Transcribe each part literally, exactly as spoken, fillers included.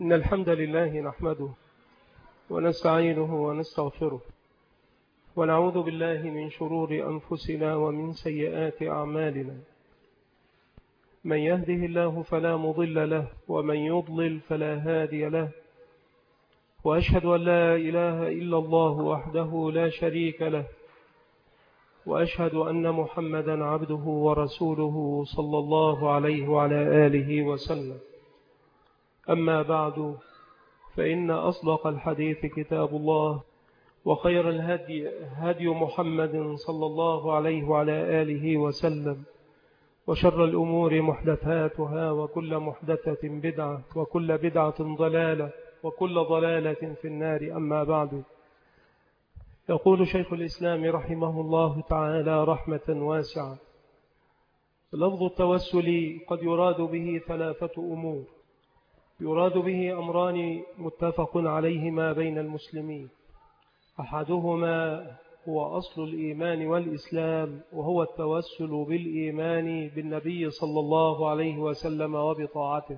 إن الحمد لله نحمده ونستعينه ونستغفره ونعوذ بالله من شرور أنفسنا ومن سيئات أعمالنا. من يهده الله فلا مضل له ومن يضلل فلا هادي له، وأشهد أن لا إله إلا الله وحده لا شريك له، وأشهد أن محمدا عبده ورسوله صلى الله عليه وعلى آله وسلم. أما بعد، فإن أصدق الحديث كتاب الله، وخير الهدي هدي محمد صلى الله عليه وعلى آله وسلم، وشر الأمور محدثاتها، وكل محدثة بدعة، وكل بدعة ضلالة، وكل ضلالة في النار. أما بعد، يقول شيخ الإسلام رحمه الله تعالى رحمة واسعة: لفظ التوسل قد يراد به ثلاثة أمور. يراد به أمران متفق عليهما بين المسلمين، أحدهما هو أصل الإيمان والإسلام، وهو التوسل بالإيمان بالنبي صلى الله عليه وسلم وبطاعته،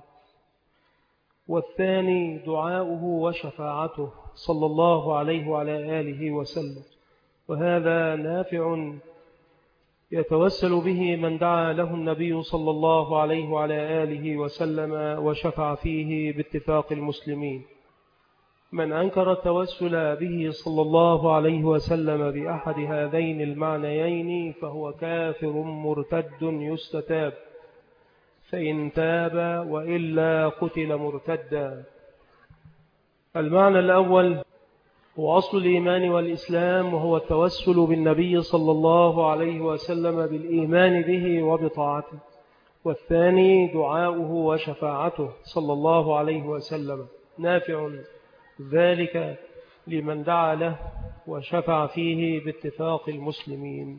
والثاني دعاؤه وشفاعته صلى الله عليه وعلى آله وسلم، وهذا نافع يتوسل به من دعا له النبي صلى الله عليه وعلى آله وسلم وشفع فيه باتفاق المسلمين. من أنكر التوسل به صلى الله عليه وسلم بأحد هذين المعنيين فهو كافر مرتد يستتاب، فإن تاب وإلا قتل مرتدا. المعنى الأول هو أصل الإيمان والإسلام، وهو التوسل بالنبي صلى الله عليه وسلم بالإيمان به وبطاعته، والثاني دعاؤه وشفاعته صلى الله عليه وسلم، نافع ذلك لمن دعا له وشفع فيه باتفاق المسلمين.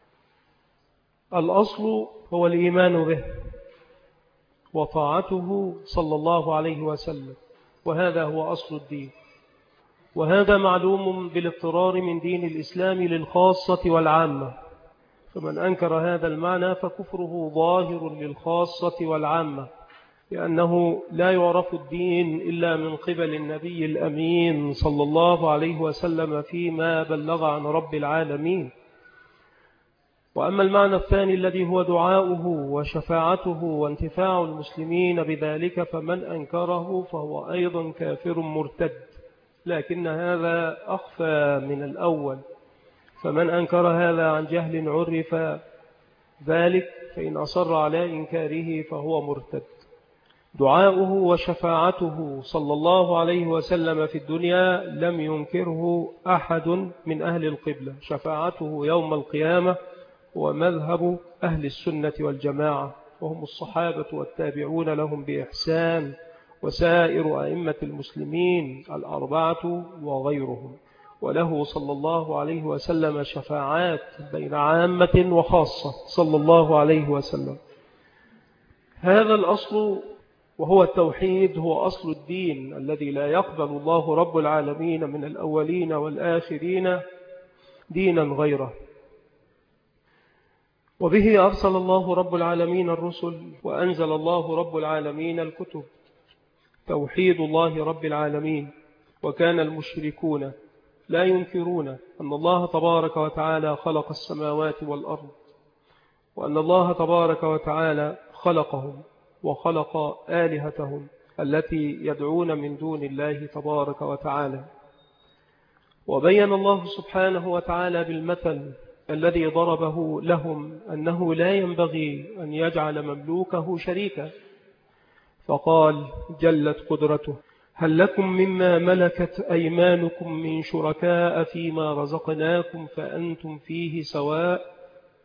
الأصل هو الإيمان به وطاعته صلى الله عليه وسلم، وهذا هو أصل الدين، وهذا معلوم بالاضطرار من دين الإسلام للخاصة والعامة، فمن أنكر هذا المعنى فكفره ظاهر للخاصة والعامة، لأنه لا يعرف الدين إلا من قبل النبي الأمين صلى الله عليه وسلم فيما بلغ عن رب العالمين. وأما المعنى الثاني الذي هو دعاؤه وشفاعته وانتفاع المسلمين بذلك، فمن أنكره فهو أيضا كافر مرتد، لكن هذا أخفى من الأول، فمن أنكر هذا عن جهل عرف ذلك، فإن أصر على إنكاره فهو مرتد. دعاؤه وشفاعته صلى الله عليه وسلم في الدنيا لم ينكره أحد من أهل القبلة. شفاعته يوم القيامة هو مذهب أهل السنة والجماعة، وهم الصحابة والتابعون لهم بإحسان، وسائر أئمة المسلمين الأربعة وغيرهم، وله صلى الله عليه وسلم شفاعات بين عامة وخاصة صلى الله عليه وسلم. هذا الأصل وهو التوحيد هو أصل الدين الذي لا يقبل الله رب العالمين من الأولين والآخرين دينا غيره، وبه أرسل الله رب العالمين الرسل، وأنزل الله رب العالمين الكتب. توحيد الله رب العالمين. وكان المشركون لا ينكرون أن الله تبارك وتعالى خلق السماوات والأرض، وأن الله تبارك وتعالى خلقهم وخلق آلهتهم التي يدعون من دون الله تبارك وتعالى. وبين الله سبحانه وتعالى بالمثل الذي ضربه لهم أنه لا ينبغي أن يجعل مملوكه شريكا، فقال جلت قدرته: هل لكم مما ملكت أيمانكم من شركاء فيما رزقناكم فأنتم فيه سواء؟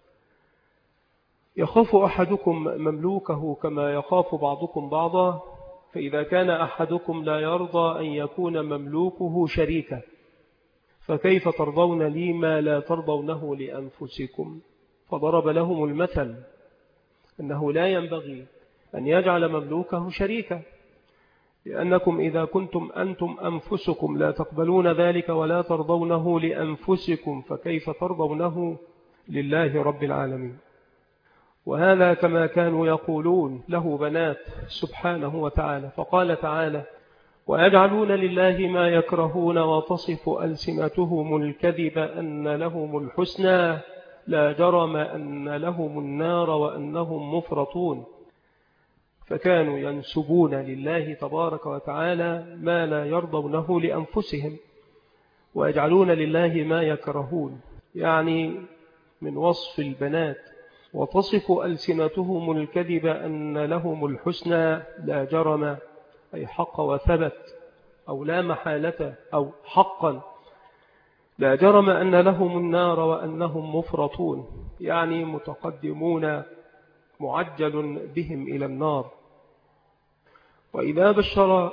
يخاف أحدكم مملوكه كما يخاف بعضكم بعضا، فإذا كان أحدكم لا يرضى أن يكون مملوكه شريكا، فكيف ترضون لي ما لا ترضونه لأنفسكم؟ فضرب لهم المثل أنه لا ينبغي أن يجعل مملوكه شريكا، لأنكم إذا كنتم أنتم أنفسكم لا تقبلون ذلك ولا ترضونه لأنفسكم، فكيف ترضونه لله رب العالمين؟ وهذا كما كانوا يقولون له بنات سبحانه وتعالى. فقال تعالى: ويجعلون لله ما يكرهون وتصف ألسنتهم الكذب أن لهم الحسنى لا جرم أن لهم النار وأنهم مفرطون. فكانوا ينسبون لله تبارك وتعالى ما لا يرضونه لأنفسهم، ويجعلون لله ما يكرهون، يعني من وصف البنات. وتصف ألسنتهم الكذب أن لهم الحسنى لا جرم، أي حق وثبت، أو لا محالة، أو حقا لا جرم أن لهم النار وأنهم مفرطون، يعني متقدمون معجل بهم إلى النار. وإذا بشر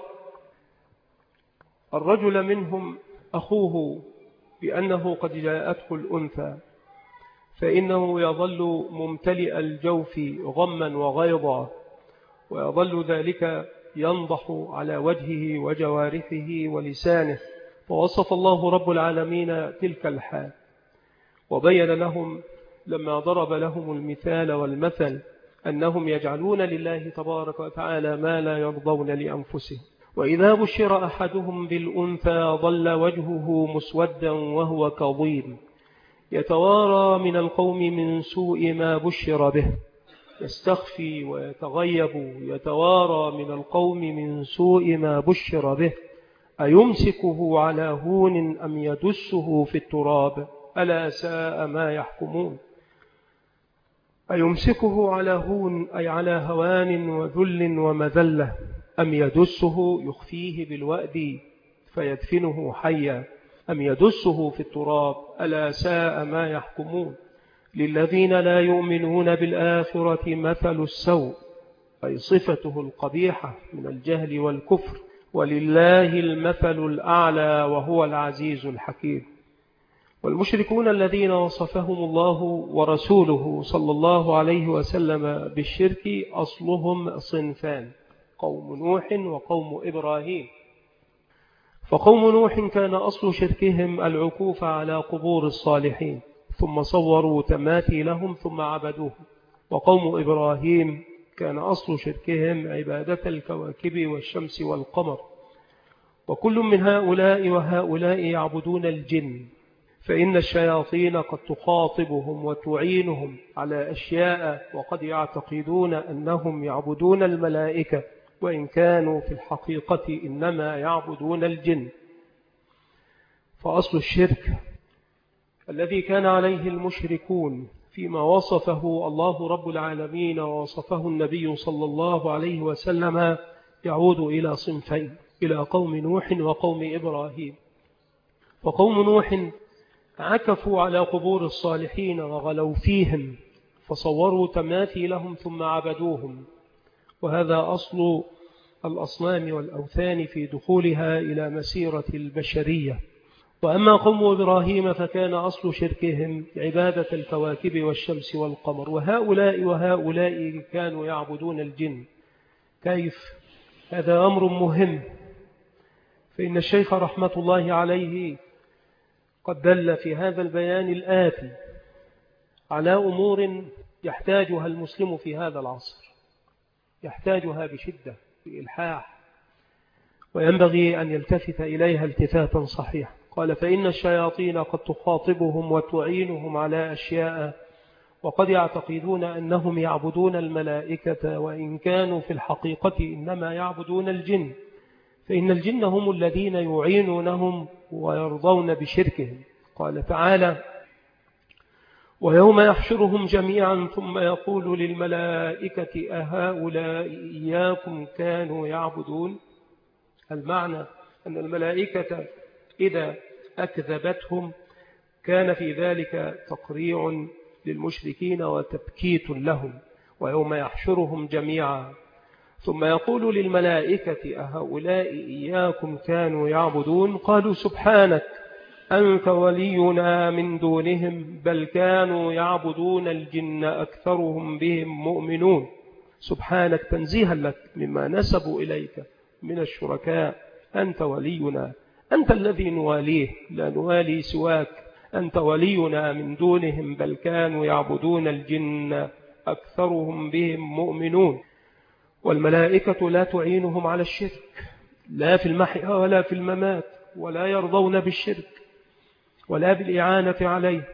الرجل منهم أخوه بأنه قد جاءته الأنثى فإنه يظل ممتلئ الجوف غما وغيظا، ويظل ذلك ينضح على وجهه وجوارحه ولسانه. فوصف الله رب العالمين تلك الحال، وبين لهم لما ضرب لهم المثال والمثل أنهم يجعلون لله تبارك وتعالى ما لا يرضون لأنفسهم. وإذا بشر أحدهم بالأنثى ظل وجهه مسودا وهو كظيم يتوارى من القوم من سوء ما بشر به، يستخفي ويتغيب يتوارى من القوم من سوء ما بشر به، أيمسكه على هون أم يدسه في التراب ألا ساء ما يحكمون. أيمسكه على هون أي على هوان وذل ومذلة، أم يدسه يخفيه بالوأد فيدفنه حيا، أم يدسه في التراب ألا ساء ما يحكمون. للذين لا يؤمنون بالآخرة مثل السوء، أي صفته القبيحة من الجهل والكفر، ولله المثل الأعلى وهو العزيز الحكيم. والمشركون الذين وصفهم الله ورسوله صلى الله عليه وسلم بالشرك أصلهم صنفان، قوم نوح وقوم إبراهيم. فقوم نوح كان أصل شركهم العكوف على قبور الصالحين ثم صوروا تماثيلهم ثم عبدوه. وقوم إبراهيم كان أصل شركهم عبادة الكواكب والشمس والقمر. وكل من هؤلاء وهؤلاء يعبدون الجن، فإن الشياطين قد تخاطبهم وتعينهم على أشياء، وقد يعتقدون أنهم يعبدون الملائكة وإن كانوا في الحقيقة إنما يعبدون الجن. فأصل الشرك الذي كان عليه المشركون فيما وصفه الله رب العالمين ووصفه النبي صلى الله عليه وسلم يعود إلى صنفين، إلى قوم نوح وقوم إبراهيم. فقوم نوح عكفوا على قبور الصالحين وغلوا فيهم فصوروا تماثيلهم ثم عبدوهم، وهذا أصل الأصنام والأوثان في دخولها إلى مسيرة البشرية. وأما قوم إبراهيم فكان أصل شركهم عبادة الكواكب والشمس والقمر. وهؤلاء وهؤلاء كانوا يعبدون الجن. كيف؟ هذا أمر مهم، فإن الشيخ رحمة الله عليه قد دل في هذا البيان الآتي على أمور يحتاجها المسلم في هذا العصر، يحتاجها بشدة بإلحاح، وينبغي أن يلتفت إليها التفاتا صحيحا. قال: فإن الشياطين قد تخاطبهم وتعينهم على أشياء، وقد يعتقدون أنهم يعبدون الملائكة وإن كانوا في الحقيقة إنما يعبدون الجن، فإن الجن هم الذين يعينونهم ويرضون بشركهم. قال تعالى: ويوم يحشرهم جميعا ثم يقول للملائكة أهؤلاء إياكم كانوا يعبدون. المعنى أن الملائكة إذا أكذبتهم كان في ذلك تقريع للمشركين وتبكيت لهم. ويوم يحشرهم جميعا ثم يقول للملائكة أهؤلاء إياكم كانوا يعبدون، قالوا سبحانك أنت ولينا من دونهم بل كانوا يعبدون الجن أكثرهم بهم مؤمنون. سبحانك تنزيها لك مما نسبوا إليك من الشركاء، أنت ولينا، أنت الذي نواليه لا نوالي سواك، أنت ولينا من دونهم بل كانوا يعبدون الجن أكثرهم بهم مؤمنون. والملائكة لا تعينهم على الشرك، لا في المحيا ولا في الممات، ولا يرضون بالشرك ولا بالإعانة عليه،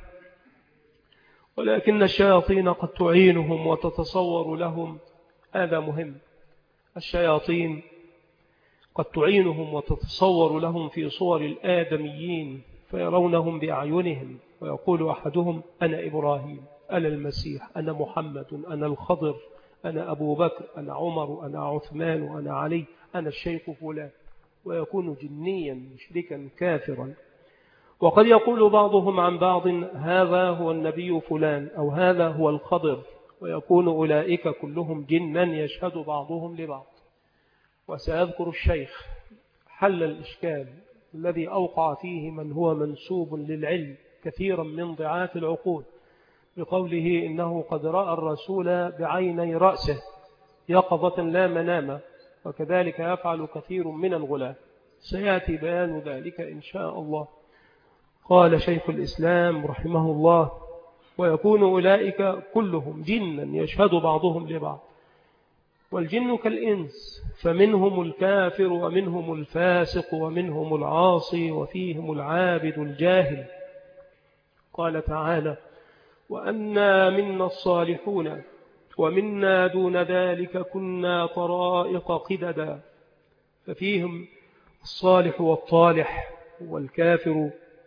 ولكن الشياطين قد تعينهم وتتصور لهم. هذا مهم. الشياطين قد تعينهم وتتصور لهم في صور الآدميين فيرونهم بأعينهم، ويقول أحدهم أنا إبراهيم، أنا المسيح، أنا محمد، أنا الخضر، أنا أبو بكر، أنا عمر، أنا عثمان، أنا علي، أنا الشيخ فلان، ويكون جنيا مشركا كافرا. وقد يقول بعضهم عن بعض هذا هو النبي فلان أو هذا هو الخضر، ويكون أولئك كلهم جنا يشهد بعضهم لبعض. وسأذكر الشيخ حل الإشكال الذي أوقع فيه من هو منسوب للعلم كثيرا من ضعاف العقول بقوله إنه قد رأى الرسول بعيني رأسه يقظة لا منام، وكذلك يفعل كثير من الغلاة. سيأتي بيان ذلك إن شاء الله. قال شيخ الإسلام رحمه الله ويكون أولئك كلهم جنا يشهد بعضهم لبعض. والجن كالإنس، فمنهم الكافر ومنهم الفاسق ومنهم العاصي وفيهم العابد الجاهل. قال تعالى وأنا منا الصالحون ومنا دون ذلك كنا طرائق قددا، ففيهم الصالح والطالح والكافر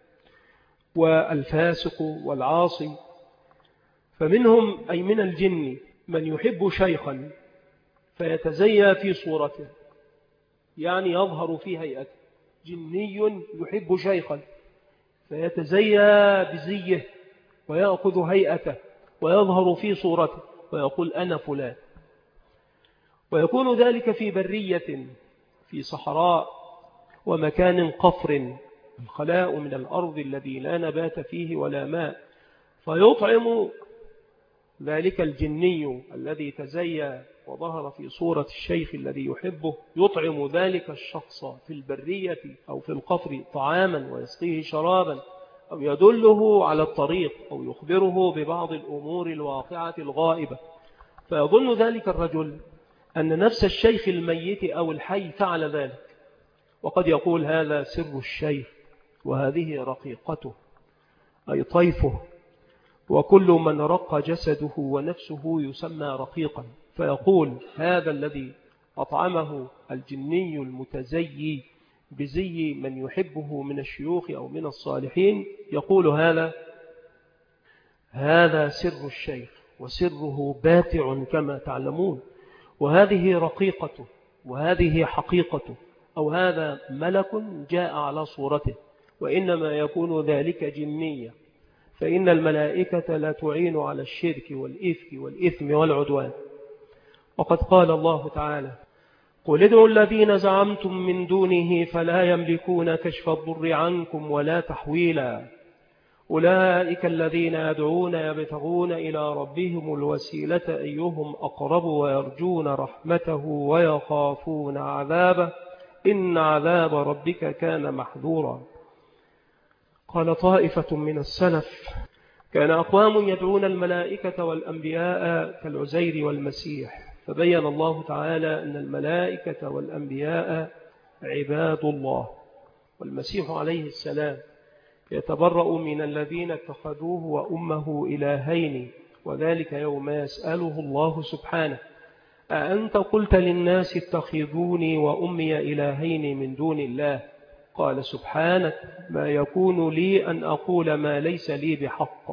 والفاسق والعاصي. فمنهم أي من الجن من يحب شيخا فيتزيى في صورته، يعني يظهر في هيئته. جني يحب شيخا فيتزيى بزيه ويأخذ هيئته ويظهر في صورته ويقول أنا فلان. ويكون ذلك في برية، في صحراء ومكان قفر، الخلاء من الأرض الذي لا نبات فيه ولا ماء، فيطعم ذلك الجني الذي تزيى وظهر في صورة الشيخ الذي يحبه، يطعم ذلك الشخص في البرية أو في القفر طعاما ويسقيه شرابا، أو يدله على الطريق، أو يخبره ببعض الأمور الواقعة الغائبة. فيظن ذلك الرجل أن نفس الشيخ الميت أو الحي فعل ذلك، وقد يقول هذا سر الشيخ وهذه رقيقته أي طيفه، وكل من رق جسده ونفسه يسمى رقيقا. فيقول هذا الذي أطعمه الجني المتزيي بزي من يحبه من الشيوخ أو من الصالحين، يقول هذا هذا سر الشيخ وسره باتع كما تعلمون، وهذه رقيقته وهذه حقيقته، أو هذا ملك جاء على صورته، وإنما يكون ذلك جنية، فإن الملائكة لا تعين على الشرك والإفك والإثم والعدوان. وقد قال الله تعالى قل ادعوا الذين زعمتم من دونه فلا يملكون كشف الضر عنكم ولا تحويلا، أولئك الذين يدعون يبتغون إلى ربهم الوسيلة أيهم أقرب ويرجون رحمته ويخافون عذابه إن عذاب ربك كان محذورا. قال طائفة من السلف كان أقوام يدعون الملائكة والأنبياء كالعزير والمسيح، فبين الله تعالى أن الملائكة والأنبياء عباد الله، والمسيح عليه السلام يتبرأ من الذين اتخذوه وأمه إلهين، وذلك يوم يسأله الله سبحانه أأنت قلت للناس اتخذوني وأمي إلهين من دون الله؟ قال سبحانك ما يكون لي أن أقول ما ليس لي بحق.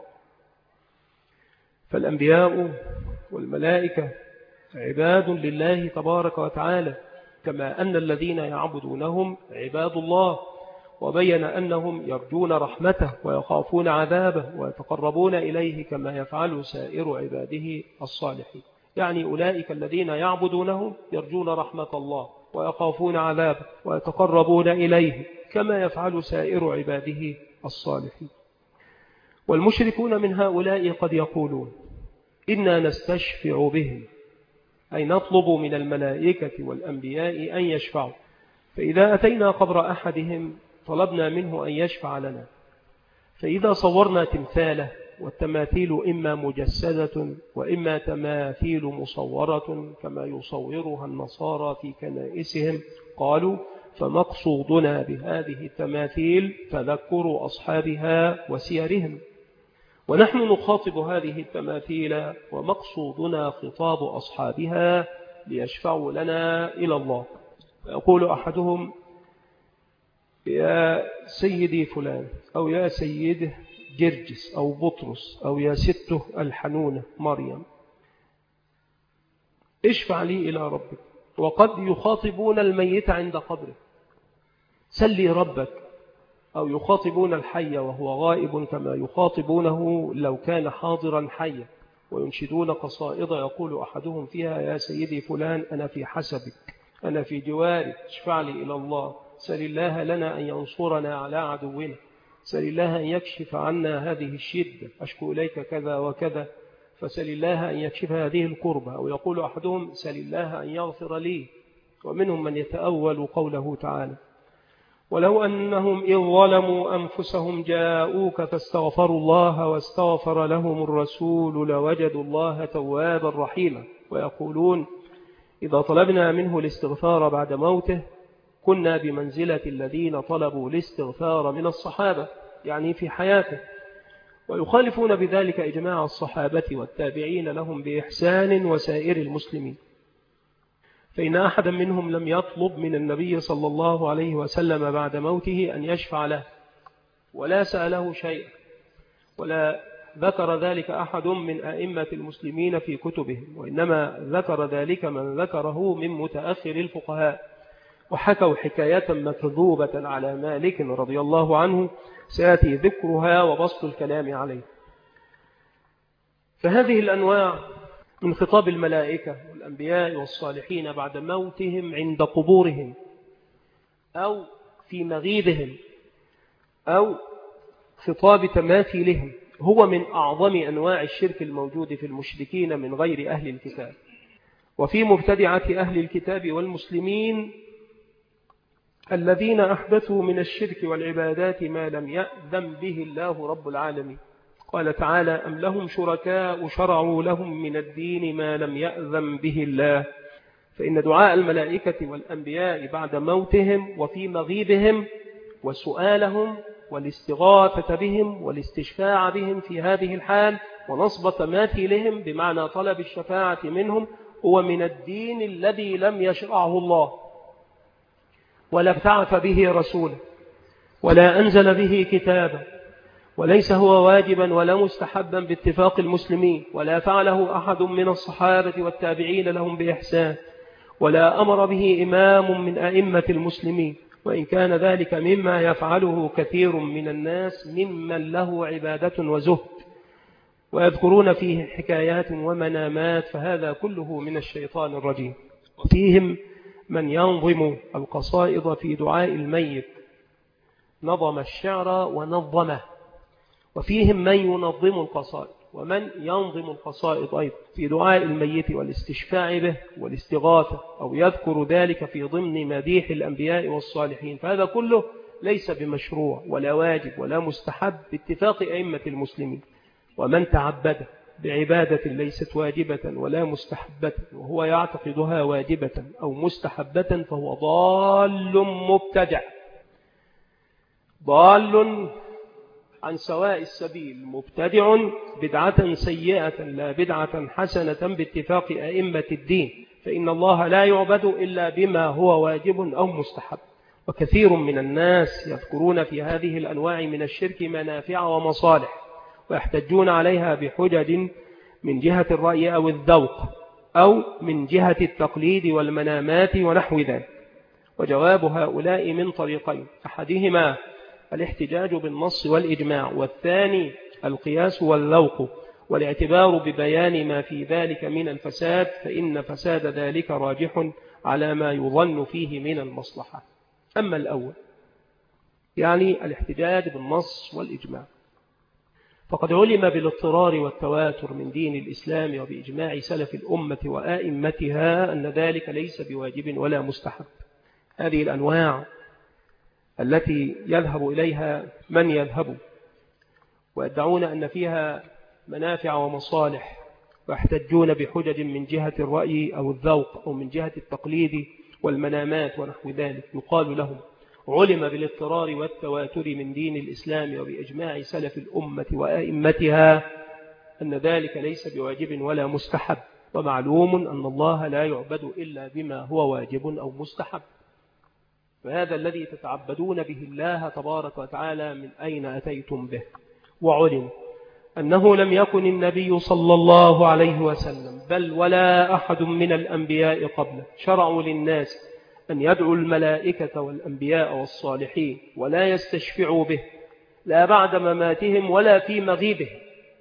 فالأنبياء والملائكة عباد لله تبارك وتعالى، كما أن الذين يعبدونهم عباد الله، وبين أنهم يرجون رحمته ويخافون عذابه ويتقربون إليه كما يفعل سائر عباده الصالحين. يعني أولئك الذين يعبدونه يرجون رحمة الله ويخافون عذابه ويتقربون إليه كما يفعل سائر عباده الصالحين. والمشركون من هؤلاء قد يقولون إنا نستشفع بهم، أي نطلب من الملائكة والأنبياء أن يشفعوا، فإذا أتينا قبر أحدهم طلبنا منه أن يشفع لنا، فإذا صورنا تمثاله، والتماثيل إما مجسدة وإما تماثيل مصورة كما يصورها النصارى في كنائسهم، قالوا فمقصودنا بهذه التماثيل تذكر أصحابها وسيرهم، ونحن نخاطب هذه التماثيل ومقصودنا خطاب أصحابها ليشفعوا لنا إلى الله. يقول أحدهم: يا سيدي فلان، أو يا سيده جرجس أو بطرس، أو يا سته الحنونة مريم، اشفع لي إلى ربك. وقد يخاطبون الميت عند قبره: سلي ربك. أو يخاطبون الحي وهو غائب كما يخاطبونه لو كان حاضرا حيا، وينشدون قصائد يقول أحدهم فيها: يا سيدي فلان، أنا في حسبك، أنا في جوارك، اشفع لي إلى الله، سل الله لنا أن ينصرنا على عدونا، سل الله أن يكشف عنا هذه الشدة، أشكو إليك كذا وكذا، فسل الله أن يكشف هذه الكربة. أو يقول أحدهم: سل الله أن يغفر لي. ومنهم من يتأول قوله تعالى: ولو أنهم إذ ظلموا أنفسهم جاءوك فاستغفروا الله واستغفر لهم الرسول لوجدوا الله توابا رحيما. ويقولون: إذا طلبنا منه الاستغفار بعد موته كنا بمنزلة الذين طلبوا الاستغفار من الصحابة، يعني في حياته. ويخالفون بذلك إجماع الصحابة والتابعين لهم بإحسان وسائر المسلمين، فإن أحدا منهم لم يطلب من النبي صلى الله عليه وسلم بعد موته أن يشفع له، ولا سأله شيئا، ولا ذكر ذلك أحد من أئمة المسلمين في كتبهم، وإنما ذكر ذلك من ذكره من متأخر الفقهاء، وحكوا حكاية مكذوبة على مالك رضي الله عنه سيأتي ذكرها وبسط الكلام عليه. فهذه الأنواع من خطاب الملائكة والأنبياء والصالحين بعد موتهم عند قبورهم أو في مغيبهم أو خطاب تماثيلهم هو من أعظم أنواع الشرك الموجود في المشركين من غير أهل الكتاب. وفي مبتدعة أهل الكتاب والمسلمين الذين أحدثوا من الشرك والعبادات ما لم يأذن به الله رب العالمين. قال تعالى: أم لهم شركاء شرعوا لهم من الدين ما لم يأذن به الله. فإن دعاء الملائكة والأنبياء بعد موتهم وفي مغيبهم وسؤالهم والاستغاثة بهم والاستشفاع بهم في هذه الحال ونصب تماثيلهم بمعنى طلب الشفاعة منهم هو من الدين الذي لم يشرعه الله ولا ابتعث به رسولا ولا أنزل به كتابا، وليس هو واجبا ولا مستحبا باتفاق المسلمين، ولا فعله أحد من الصحابة والتابعين لهم بإحسان، ولا أمر به إمام من أئمة المسلمين، وإن كان ذلك مما يفعله كثير من الناس ممن له عبادة وزهد ويذكرون فيه حكايات ومنامات، فهذا كله من الشيطان الرجيم. وفيهم من ينظم القصائد في دعاء الميت، نظم الشعر ونظمه، وفيهم من ينظم القصائد ومن ينظم القصائد أيضا في دعاء الميت والاستشفاع به والاستغاثة، أو يذكر ذلك في ضمن مديح الأنبياء والصالحين. فهذا كله ليس بمشروع ولا واجب ولا مستحب باتفاق أئمة المسلمين. ومن تعبد بعبادة ليست واجبة ولا مستحبة وهو يعتقدها واجبة أو مستحبة فهو ضال مبتدع، ضال عن سواء السبيل، مبتدع بدعة سيئة لا بدعة حسنة باتفاق أئمة الدين، فإن الله لا يعبد إلا بما هو واجب أو مستحب. وكثير من الناس يذكرون في هذه الأنواع من الشرك منافع ومصالح ويحتجون عليها بحجج من جهة الرأي أو الذوق أو من جهة التقليد والمنامات ونحو ذلك. وجواب هؤلاء من طريقين: أحدهما الاحتجاج بالنص والإجماع، والثاني القياس والذوق والاعتبار ببيان ما في ذلك من الفساد، فإن فساد ذلك راجح على ما يظن فيه من المصلحة. أما الأول يعني الاحتجاج بالنص والإجماع، فقد علم بالاضطرار والتواتر من دين الإسلام وبإجماع سلف الأمة وآئمتها أن ذلك ليس بواجب ولا مستحب. هذه الأنواع التي يذهب إليها من يذهب ويدعون أن فيها منافع ومصالح ويحتجون بحجج من جهة الرأي أو الذوق أو من جهة التقليد والمنامات ونحو ذلك، يقال لهم علم بالاضطرار والتواتر من دين الإسلام وبإجماع سلف الأمة وأئمتها أن ذلك ليس بواجب ولا مستحب، ومعلوم أن الله لا يعبد إلا بما هو واجب أو مستحب. فهذا الذي تتعبدون به الله تبارك وتعالى من أين أتيتم به. وعلم أنه لم يكن النبي صلى الله عليه وسلم بل ولا أحد من الأنبياء قبله شرعوا للناس أن يدعوا الملائكة والأنبياء والصالحين ولا يستشفعوا به، لا بعد مماتهم ولا في مغيبهم.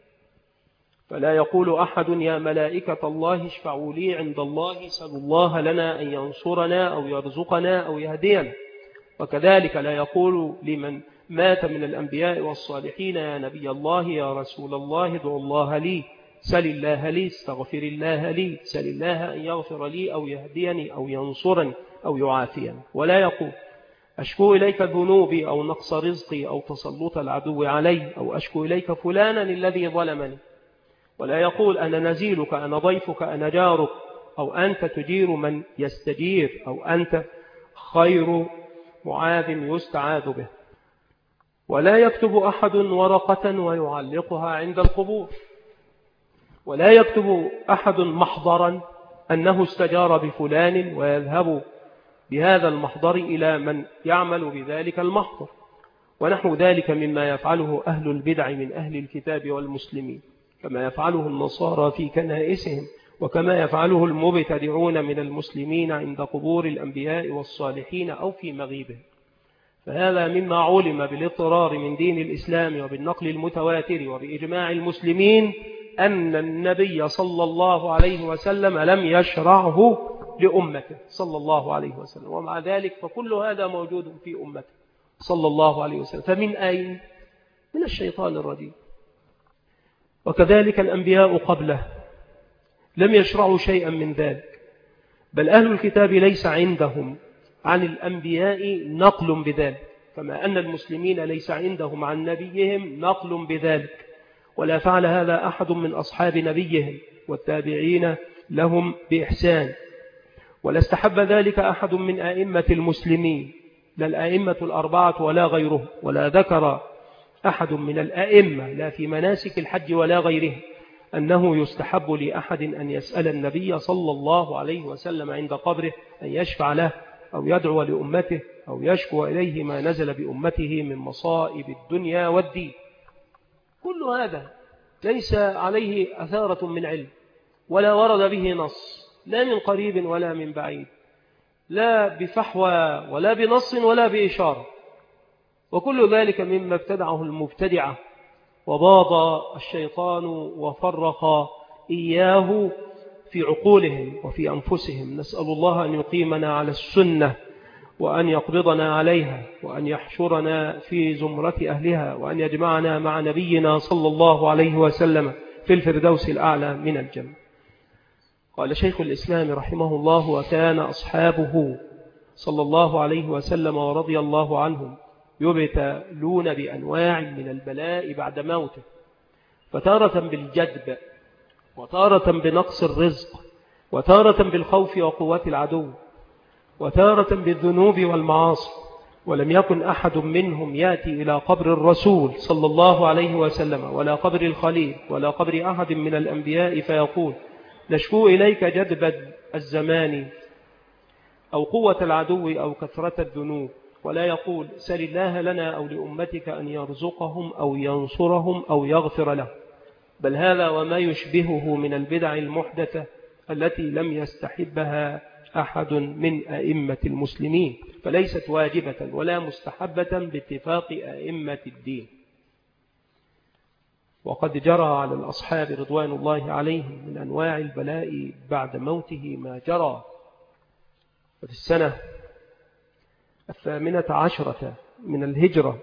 فلا يقول أحد يا ملائكة الله اشفعوا لي عند الله، سألوا الله لنا أن ينصرنا أو يرزقنا أو يهدينا. وكذلك لا يقول لمن مات من الأنبياء والصالحين يا نبي الله يا رسول الله ادعو الله لي، سل الله لي، استغفر الله لي، سل الله أن يغفر لي أو يهديني أو ينصرني أو يعافيني. ولا يقول أشكو إليك ذنوبي أو نقص رزقي أو تسلط العدو علي أو أشكو إليك فلانا الذي ظلمني. ولا يقول أنا نزيلك، أنا ضيفك، أنا جارك، أو أنت تجير من يستجير، أو أنت خير معاذ يستعاذ به. ولا يكتب أحد ورقة ويعلقها عند القبور، ولا يكتب أحد محضرا أنه استجار بفلان ويذهب بهذا المحضر إلى من يعمل بذلك المحضر، ونحو ذلك مما يفعله أهل البدع من أهل الكتاب والمسلمين، كما يفعله النصارى في كنائسهم، وكما يفعله المبتدعون من المسلمين عند قبور الأنبياء والصالحين أو في مغيبهم. فهذا مما علم بالاضطرار من دين الإسلام وبالنقل المتواتر وبإجماع المسلمين أن النبي صلى الله عليه وسلم لم يشرعه لأمته صلى الله عليه وسلم، ومع ذلك فكل هذا موجود في أمته صلى الله عليه وسلم. فمن أين؟ من الشيطان الرجيم. وكذلك الأنبياء قبله لم يشرعوا شيئا من ذلك، بل أهل الكتاب ليس عندهم عن الأنبياء نقل بذلك، كما أن المسلمين ليس عندهم عن نبيهم نقل بذلك، ولا فعل هذا أحد من أصحاب نبيهم والتابعين لهم بإحسان، ولا استحب ذلك أحد من أئمة المسلمين، لا الأئمة الأربعة ولا غيرهم، ولا ذكر أحد من الأئمة لا في مناسك الحج ولا غيره أنه يستحب لأحد أن يسأل النبي صلى الله عليه وسلم عند قبره أن يشفع له أو يدعو لأمته أو يشكو إليه ما نزل بأمته من مصائب الدنيا والدين. كل هذا ليس عليه أثارة من علم، ولا ورد به نص، لا من قريب ولا من بعيد، لا بفحوى ولا بنص ولا بإشارة. وكل ذلك مما ابتدعه المبتدعة وباض الشيطان وفرق إياه في عقولهم وفي أنفسهم. نسأل الله أن يقيمنا على السنة وأن يقبضنا عليها وأن يحشرنا في زمرة أهلها وأن يجمعنا مع نبينا صلى الله عليه وسلم في الفردوس الأعلى من الجنة. قال شيخ الإسلام رحمه الله: وكان أصحابه صلى الله عليه وسلم ورضي الله عنهم يبتلون بأنواع من البلاء بعد موته، فتارة بالجدب، وتارة بنقص الرزق، وتارة بالخوف وقوة العدو، وتارة بالذنوب والمعاصي. ولم يكن أحد منهم يأتي إلى قبر الرسول صلى الله عليه وسلم ولا قبر الخليل ولا قبر أحد من الأنبياء فيقول: نشكو إليك جدب الزمان أو قوة العدو أو كثرة الذنوب، ولا يقول: سل الله لنا أو لأمتك أن يرزقهم أو ينصرهم أو يغفر لهم. بل هذا وما يشبهه من البدع المحدثة التي لم يستحبها أحد من أئمة المسلمين، فليست واجبة ولا مستحبة باتفاق أئمة الدين. وقد جرى على الأصحاب رضوان الله عليهم من أنواع البلاء بعد موته ما جرى. في السنة الثامنة عشرة من الهجرة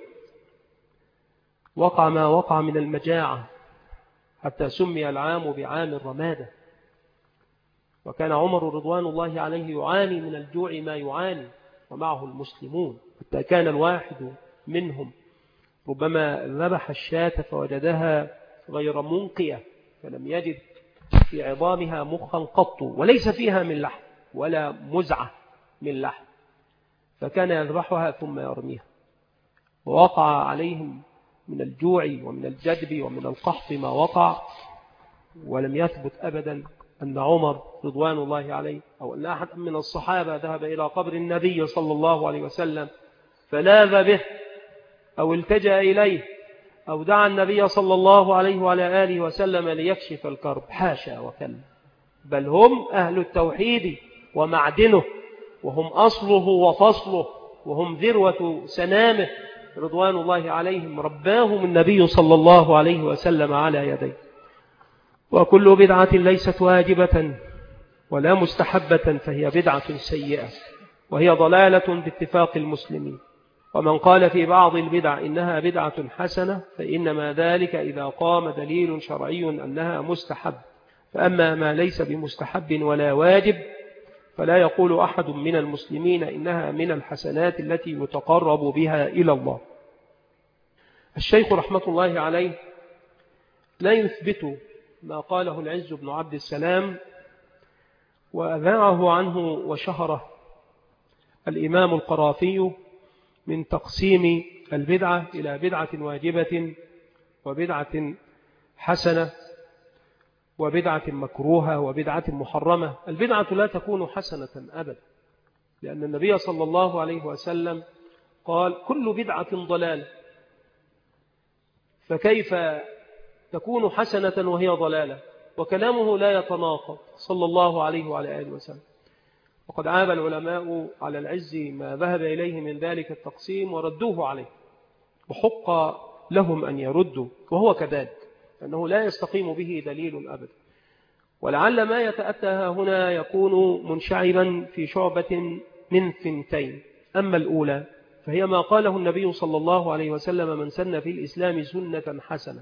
وقع ما وقع من المجاعة، حتى سمي العام بعام الرمادة. وكان عمر رضوان الله عليه يعاني من الجوع ما يعاني ومعه المسلمون، حتى كان الواحد منهم ربما ذبح الشاة فوجدها غير منقية، فلم يجد في عظامها مخا قط وليس فيها من لحم ولا مزعة، من لحم، فكان يذبحها ثم يرميها. ووقع عليهم من الجوع ومن الجدب ومن القحط ما وقع، ولم يثبت أبدا أن عمر رضوان الله عليه أو أن أحد من الصحابة ذهب إلى قبر النبي صلى الله عليه وسلم فلاذ به أو التجأ إليه أو دعا النبي صلى الله عليه وعلى آله وسلم ليكشف الكرب. حاشا وكلا، بل هم أهل التوحيد ومعدنه، وهم أصله وفصله، وهم ذروة سنامه رضوان الله عليهم، رباهم النبي صلى الله عليه وسلم على يديه. وكل بدعة ليست واجبة ولا مستحبة فهي بدعة سيئة، وهي ضلالة باتفاق المسلمين. ومن قال في بعض البدع إنها بدعة حسنة فإنما ذلك إذا قام دليل شرعي أنها مستحب، فأما ما ليس بمستحب ولا واجب فلا يقول أحد من المسلمين إنها من الحسنات التي يتقرب بها إلى الله. الشيخ رحمة الله عليه لا يثبت ما قاله العز بن عبد السلام وأذاعه عنه وشهره الإمام القرافي من تقسيم البدعة إلى بدعة واجبة وبدعة حسنة وبدعة مكروهة وبدعة محرمة. البدعة لا تكون حسنة أبدا، لأن النبي صلى الله عليه وسلم قال كل بدعة ضلالة، فكيف تكون حسنة وهي ضلالة؟ وكلامه لا يتناقض صلى الله عليه وعلى آله وسلم. وقد عاب العلماء على العز ما ذهب إليه من ذلك التقسيم وردوه عليه، وحق لهم أن يردوا، وهو كذلك، لأنه لا يستقيم به دليل أبدا. ولعل ما يتأتى هنا يكون منشعبا في شعبة من ثنتين. أما الأولى فهي ما قاله النبي صلى الله عليه وسلم من سن في الإسلام سنة حسنة،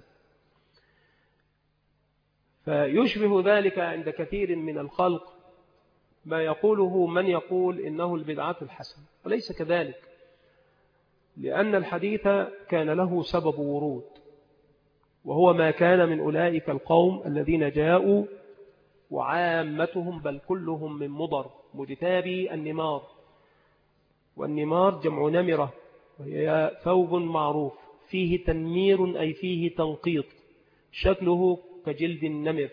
فيشبه ذلك عند كثير من الخلق ما يقوله من يقول إنه البدعة الحسنة، وليس كذلك، لأن الحديث كان له سبب ورود، وهو ما كان من أولئك القوم الذين جاءوا وعامتهم بل كلهم من مضر مجتابي النمار، والنمار جمع نمرة، وهي ثوب معروف فيه تنمير أي فيه تنقيط، شكله كجلد النمر.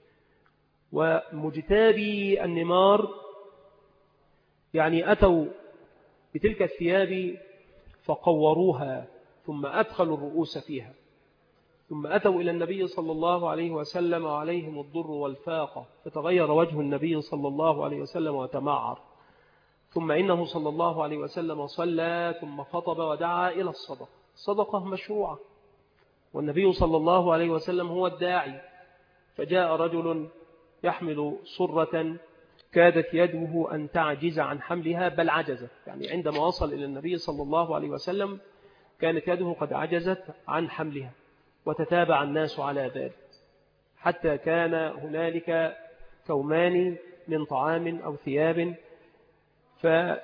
ومجتابي النمار يعني أتوا بتلك الثياب فقوروها ثم أدخلوا الرؤوس فيها، ثم أتوا إلى النبي صلى الله عليه وسلم وعليهم الضر والفاقة، فتغير وجه النبي صلى الله عليه وسلم وتمعر. ثم إنه صلى الله عليه وسلم صلى ثم خطب ودعا إلى الصدقة. الصدقة مشروعة، والنبي صلى الله عليه وسلم هو الداعي. فجاء رجل يحمل صرة كادت يده أن تعجز عن حملها، بل عجزت، يعني عندما وصل إلى النبي صلى الله عليه وسلم كانت يده قد عجزت عن حملها، وتتابع الناس على ذلك حتى كان هنالك كومان من طعام أو ثياب، فسر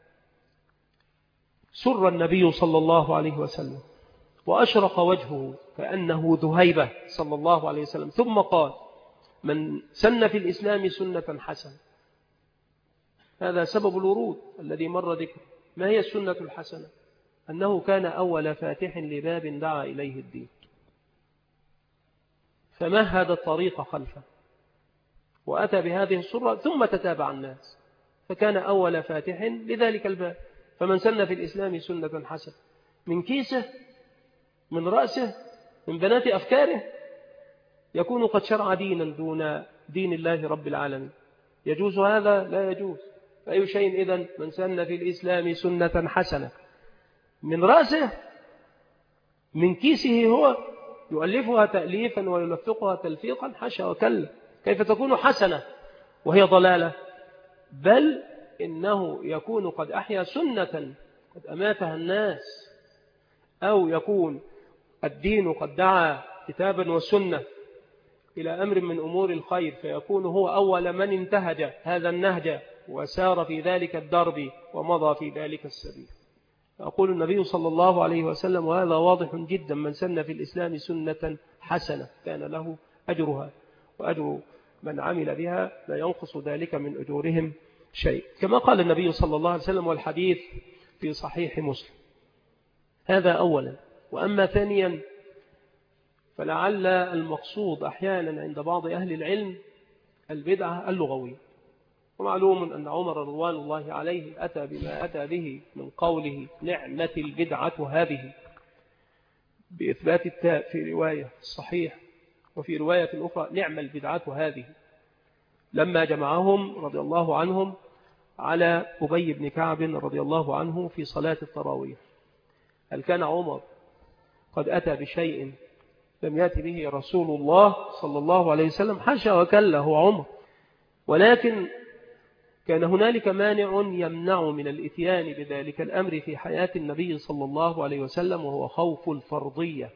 النبي صلى الله عليه وسلم وأشرق وجهه كأنه ذهيبة صلى الله عليه وسلم، ثم قال من سن في الإسلام سنة حسنة. هذا سبب الورود الذي مر ذكره. ما هي السنة الحسنة؟ أنه كان أول فاتح لباب دعا إليه الدين، فمهد الطريق خلفه وأتى بهذه السرة ثم تتابع الناس، فكان أول فاتح لذلك الباب. فمن سن في الإسلام سنة حسنة، من كيسه، من رأسه، من بنات أفكاره، يكون قد شرع دينا دون دين الله رب العالمين. يجوز هذا؟ لا يجوز. فأي شيء إذن من سن في الإسلام سنة حسنة، من رأسه، من كيسه هو، يؤلفها تأليفا ويلفقها تلفيقا، حاشا وكلا، كيف تكون حسنة وهي ضلالة؟ بل إنه يكون قد أحيا سنة قد أماتها الناس، أو يكون الدين قد دعا كتابا وسنة إلى أمر من أمور الخير، فيكون هو أول من انتهج هذا النهج وسار في ذلك الدرب ومضى في ذلك السبيل. يقول النبي صلى الله عليه وسلم، وهذا واضح جدا، من سن في الإسلام سنة حسنة كان له أجرها، وأجر من عمل بها لا ينقص ذلك من أجورهم شيء، كما قال النبي صلى الله عليه وسلم والحديث في صحيح مسلم. هذا أولا. وأما ثانيا فلعل المقصود أحيانا عند بعض أهل العلم البدعة اللغوية. ومعلوم أن عمر رضوان الله عليه أتى بما أتى به من قوله نعمة البدعة هذه بإثبات التاء في رواية صحيح، وفي رواية أخرى نعم البدعة هذه، لما جمعهم رضي الله عنهم على أبي بن كعب رضي الله عنه في صلاة التراويح. هل كان عمر قد أتى بشيء لم يأتي به رسول الله صلى الله عليه وسلم؟ حاشا وكلا، هو عمر. ولكن كان هنالك مانع يمنع من الإتيان بذلك الأمر في حياة النبي صلى الله عليه وسلم، وهو خوف الفرضية.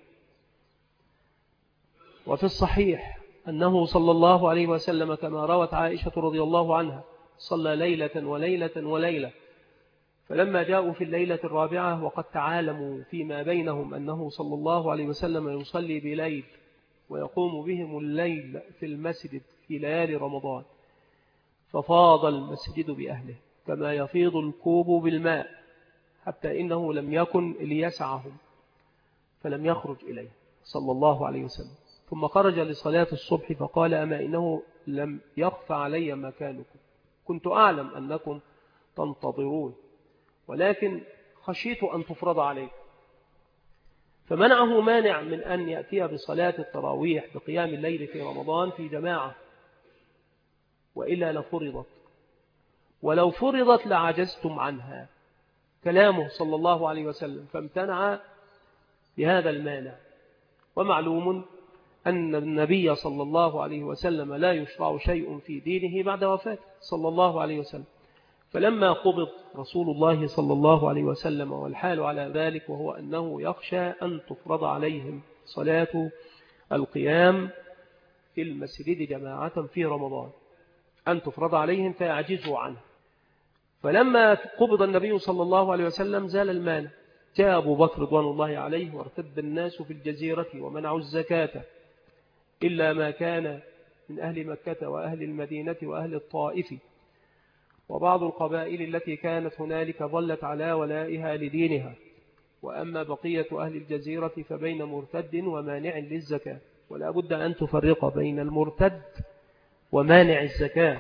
وفي الصحيح أنه صلى الله عليه وسلم كما روت عائشة رضي الله عنها صلى ليلة وليلة وليلة، فلما جاءوا في الليلة الرابعة وقد تعالموا فيما بينهم أنه صلى الله عليه وسلم يصلي بليل ويقوم بهم الليل في المسجد في ليالي رمضان، ففاض المسجد بأهله كما يفيض الكوب بالماء، حتى إنه لم يكن ليسعهم فلم يخرج إليه صلى الله عليه وسلم. ثم خرج لصلاة الصبح فقال أما إنه لم يخف علي مكانكم، كنت أعلم أنكم تنتظرون، ولكن خشيت أن تفرض عليكم. فمنعه مانع من أن يأتي بصلاة التراويح بقيام الليل في رمضان في جماعة، وإلا لفرضت، ولو فرضت لعجزتم عنها، كلامه صلى الله عليه وسلم، فامتنع بهذا المانع. ومعلوم أن النبي صلى الله عليه وسلم لا يشرع شيء في دينه بعد وفاته صلى الله عليه وسلم. فلما قبض رسول الله صلى الله عليه وسلم والحال على ذلك، وهو أنه يخشى أن تفرض عليهم صلاة القيام في المسجد جماعة في رمضان، أن تفرض عليهم فيعجزوا عنه. فلما قبض النبي صلى الله عليه وسلم زال المانع، جاء أبو بكر رضوان الله عليه وارتد الناس في الجزيرة ومنعوا الزكاة إلا ما كان من أهل مكة وأهل المدينة وأهل الطائف وبعض القبائل التي كانت هنالك ظلت على ولائها لدينها. وأما بقية أهل الجزيرة فبين مرتد ومانع للزكاة، ولا بد أن تفرق بين المرتد ومانع الزكاة.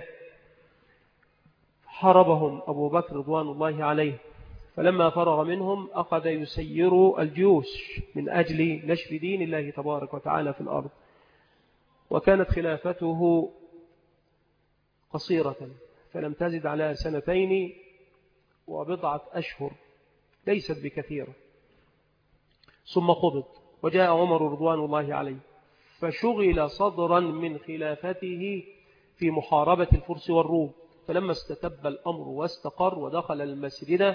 حاربهم أبو بكر رضوان الله عليه، فلما فرغ منهم أخذ يسير الجيوش من أجل نشر دين الله تبارك وتعالى في الأرض. وكانت خلافته قصيرة، فلم تزد على سنتين وبضعة أشهر، ليست بكثيرة. ثم قبض وجاء عمر رضوان الله عليه، فشغل صدرا من خلافته في محاربة الفرس والروم. فلما استتب الأمر واستقر ودخل المسجد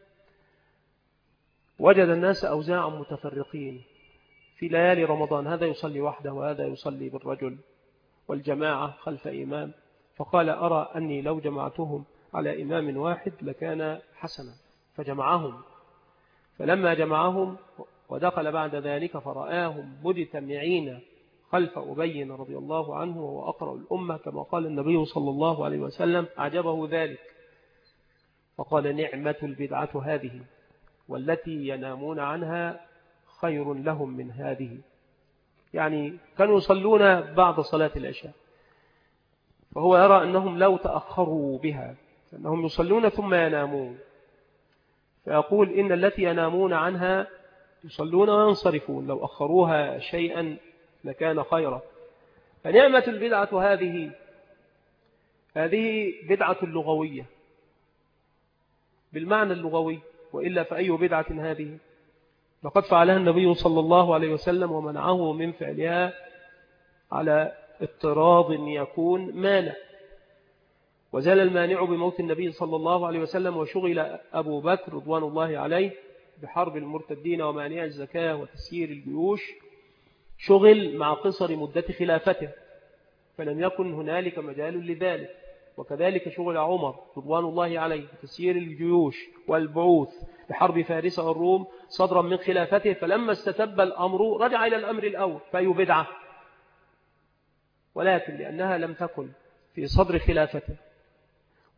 وجد الناس أوزاعا متفرقين في ليالي رمضان، هذا يصلي وحده وهذا يصلي بالرجل والجماعة خلف إمام. فقال أرى أني لو جمعتهم على إمام واحد لكان حسنا، فجمعهم. فلما جمعهم ودخل بعد ذلك فرآهم مجتمعين خلف أبي رضي الله عنه وهو أقرأ الأمة كما قال النبي صلى الله عليه وسلم، أعجبه ذلك، فقال نعمة البدعة هذه، والتي ينامون عنها خير لهم من هذه. يعني كانوا يصلون بعد صلاة العشاء، فهو يرى أنهم لو تأخروا بها فأنهم يصلون ثم ينامون، فيقول إن التي ينامون عنها يصلون وينصرفون، لو أخروها شيئا لكان خيرا. فنعمة البدعة هذه هذه بدعة لغوية بالمعنى اللغوي، وإلا فأي بدعة هذه؟ لقد فعلها النبي صلى الله عليه وسلم ومنعه من فعلها على اضطراد يكون مانع، وزال المانع بموت النبي صلى الله عليه وسلم. وشغل أبو بكر رضوان الله عليه بحرب المرتدين ومانع الزكاة وتسيير الجيوش، شغل مع قصر مدة خلافته، فلم يكن هنالك مجال لذلك. وكذلك شغل عمر رضوان الله عليه بتسيير الجيوش والبعوث بحرب فارس والروم صدرا من خلافته، فلما استتب الأمر رجع إلى الأمر الأول، فأي بدعة؟ ولكن لأنها لم تكن في صدر خلافته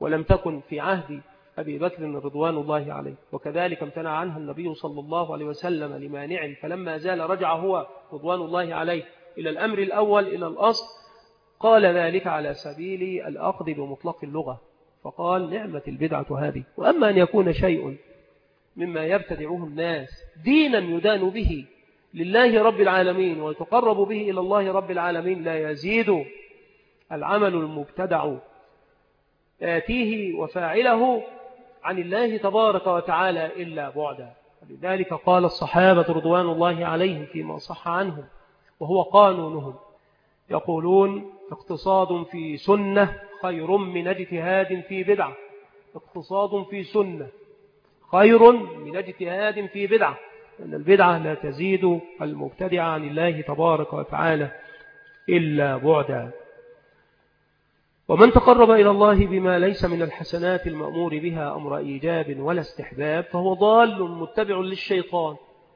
ولم تكن في عهد أبي بكر رضوان الله عليه، وكذلك امتنع عنها النبي صلى الله عليه وسلم لمانع، فلما زال رجع هو رضوان الله عليه إلى الأمر الأول إلى الأصل، قال ذلك على سبيل الأخذ بمطلق اللغة، فقال نعمة البدعة هذه. وأما أن يكون شيء مما يبتدعه الناس دينا يدان به لله رب العالمين ويتقرب به إلى الله رب العالمين، لا يزيد العمل المبتدع آتيه وفاعله عن الله تبارك وتعالى إلا بعدا. لذلك قال الصحابة رضوان الله عليهم فيما صح عنهم وهو قانونهم، يقولون اقتصاد في سنة خير من اجتهاد في بدعة. اقتصاد في سنة خير من اجتهاد في بدعة، لأن البدعة لا تزيد المبتدع عن الله تبارك وتعالى إلا بعدا. ومن تقرب إلى الله بما ليس من الحسنات المأمور بها أمر إيجاب ولا استحباب فهو ضال متبع للشيطان،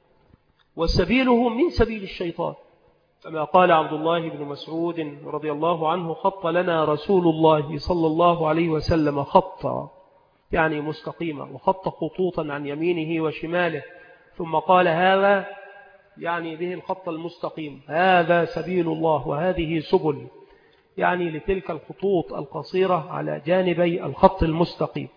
وسبيله من سبيل الشيطان، كما قال عبد الله بن مسعود رضي الله عنه: خط لنا رسول الله صلى الله عليه وسلم خطا، يعني مستقيمة، وخط خطوطا عن يمينه وشماله، ثم قال هذا يعني به الخط المستقيم، هذا سبيل الله وهذه سبل، يعني لتلك الخطوط القصيرة على جانبي الخط المستقيم،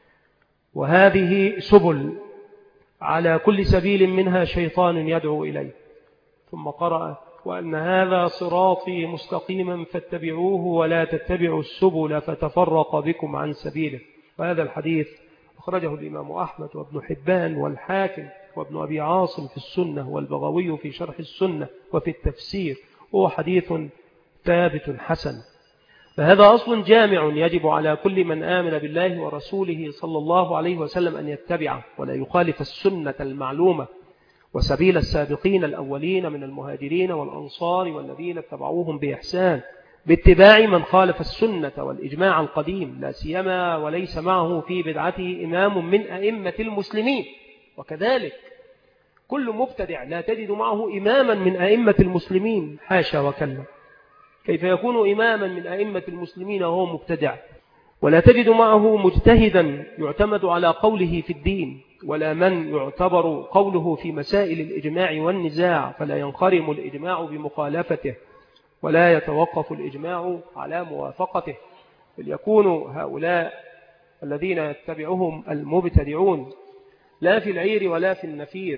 وهذه سبل على كل سبيل منها شيطان يدعو إليه. ثم قرأ: وأن هذا صراطي مستقيما فاتبعوه ولا تتبعوا السبل فتفرق بكم عن سبيله. وهذا الحديث أخرجه الإمام أحمد وابن حبان والحاكم وابن أبي عاصم في السنة والبغوي في شرح السنة وفي التفسير، وهو حديث ثابت حسن. فهذا أصل جامع يجب على كل من آمن بالله ورسوله صلى الله عليه وسلم أن يتبعه ولا يخالف السنة المعلومة وسبيل السابقين الأولين من المهاجرين والأنصار والذين اتبعوهم بإحسان، باتباع من خالف السنة والإجماع القديم، لا سيما وليس معه في بدعته إمام من أئمة المسلمين. وكذلك كل مبتدع لا تجد معه إماما من أئمة المسلمين، حاشا وكلا، كيف يكون إماما من أئمة المسلمين وهو مبتدع؟ ولا تجد معه مجتهدا يعتمد على قوله في الدين، ولا من يعتبر قوله في مسائل الإجماع والنزاع، فلا ينخرم الإجماع بمخالفته ولا يتوقف الإجماع على موافقته، بل يكون هؤلاء الذين يتبعهم المبتدعون لا في العير ولا في النفير.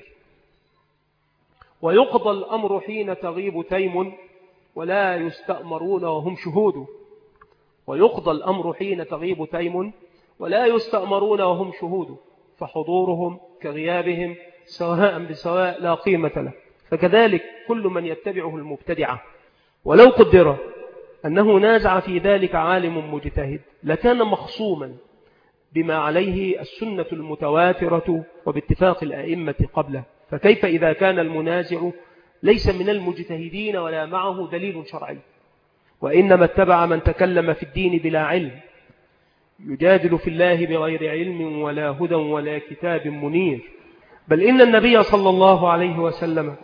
ويقضى الأمر حين تغيب تيم ولا يستأمرون وهم شهود. ويقضى الأمر حين تغيب تيم ولا يستأمرون وهم شهود، فحضورهم كغيابهم سواء بسواء لا قيمة له. فكذلك كل من يتبعه المبتدعة، ولو قدر أنه نازع في ذلك عالم مجتهد لكان مخصوما بما عليه السنة المتواترة وباتفاق الأئمة قبله، فكيف إذا كان المنازع ليس من المجتهدين ولا معه دليل شرعي، وإنما اتبع من تكلم في الدين بلا علم، يجادل في الله بغير علم ولا هدى ولا كتاب منير؟ بل إن النبي صلى الله عليه وسلم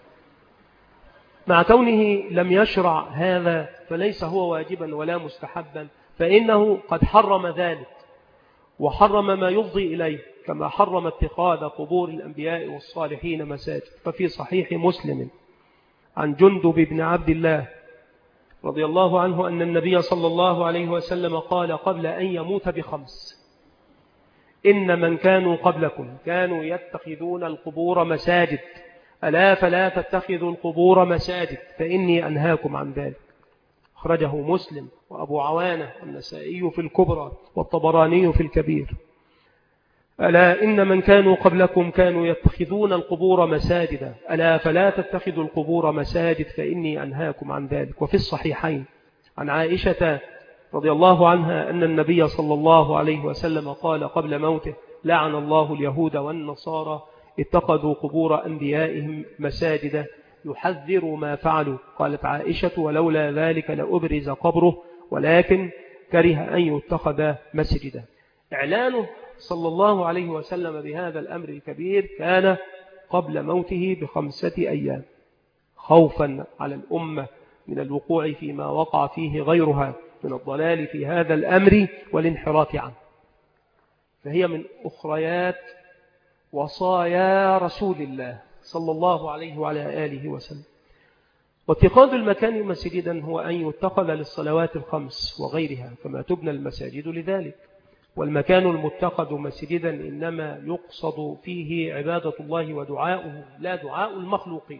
مع كونه لم يشرع هذا فليس هو واجبا ولا مستحبا، فإنه قد حرم ذلك وحرم ما يفضي إليه، كما حرم اتخاذ قبور الأنبياء والصالحين مساجد. ففي صحيح مسلم عن جندب بن عبد الله رضي الله عنه أن النبي صلى الله عليه وسلم قال قبل أن يموت بخمس: إن من كانوا قبلكم كانوا يتخذون القبور مساجد، ألا فلا تتخذوا القبور مساجد فإني أنهاكم عن ذلك. أخرجه مسلم وأبو عوانة والنسائي في الكبرى والطبراني في الكبير. ألا إن من كانوا قبلكم كانوا يتخذون القبور مساجدا، ألا فلا تتخذوا القبور مساجد فإني أنهاكم عن ذلك. وفي الصحيحين عن عائشة رضي الله عنها أن النبي صلى الله عليه وسلم قال قبل موته: لعن الله اليهود والنصارى اتخذوا قبور أنبيائهم مساجدا يحذر ما فعلوا. قالت عائشة: ولولا ذلك لأبرز قبره ولكن كره أن يتخذ مسجدا. إعلانه صلى الله عليه وسلم بهذا الأمر الكبير كان قبل موته بخمسة أيام، خوفا على الأمة من الوقوع فيما وقع فيه غيرها، من الضلال في هذا الأمر والانحراف عنه. فهي من أخريات وصايا رسول الله صلى الله عليه وعلى آله وسلم. واتخاذ المكان مسجدا هو أن يتخذ للصلوات الخمس وغيرها كما تبنى المساجد لذلك. والمكان المتخذ مسجدا إنما يقصد فيه عبادة الله ودعاؤه لا دعاء المخلوقين،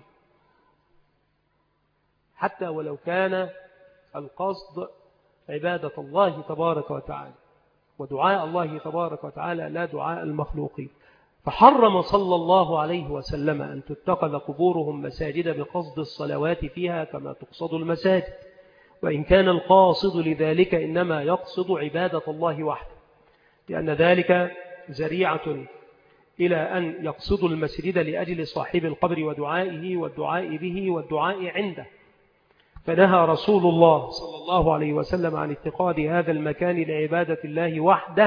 حتى ولو كان القصد عبادة الله تبارك وتعالى ودعاء الله تبارك وتعالى لا دعاء المخلوقين. فحرم صلى الله عليه وسلم أن تتخذ قبورهم مساجد بقصد الصلوات فيها كما تقصد المساجد، وإن كان القاصد لذلك إنما يقصد عبادة الله وحده، لأن ذلك ذريعة إلى أن يقصد المسجد لأجل صاحب القبر ودعائه والدعاء به والدعاء عنده. فنهى رسول الله صلى الله عليه وسلم عن اتخاذ هذا المكان لعبادة الله وحده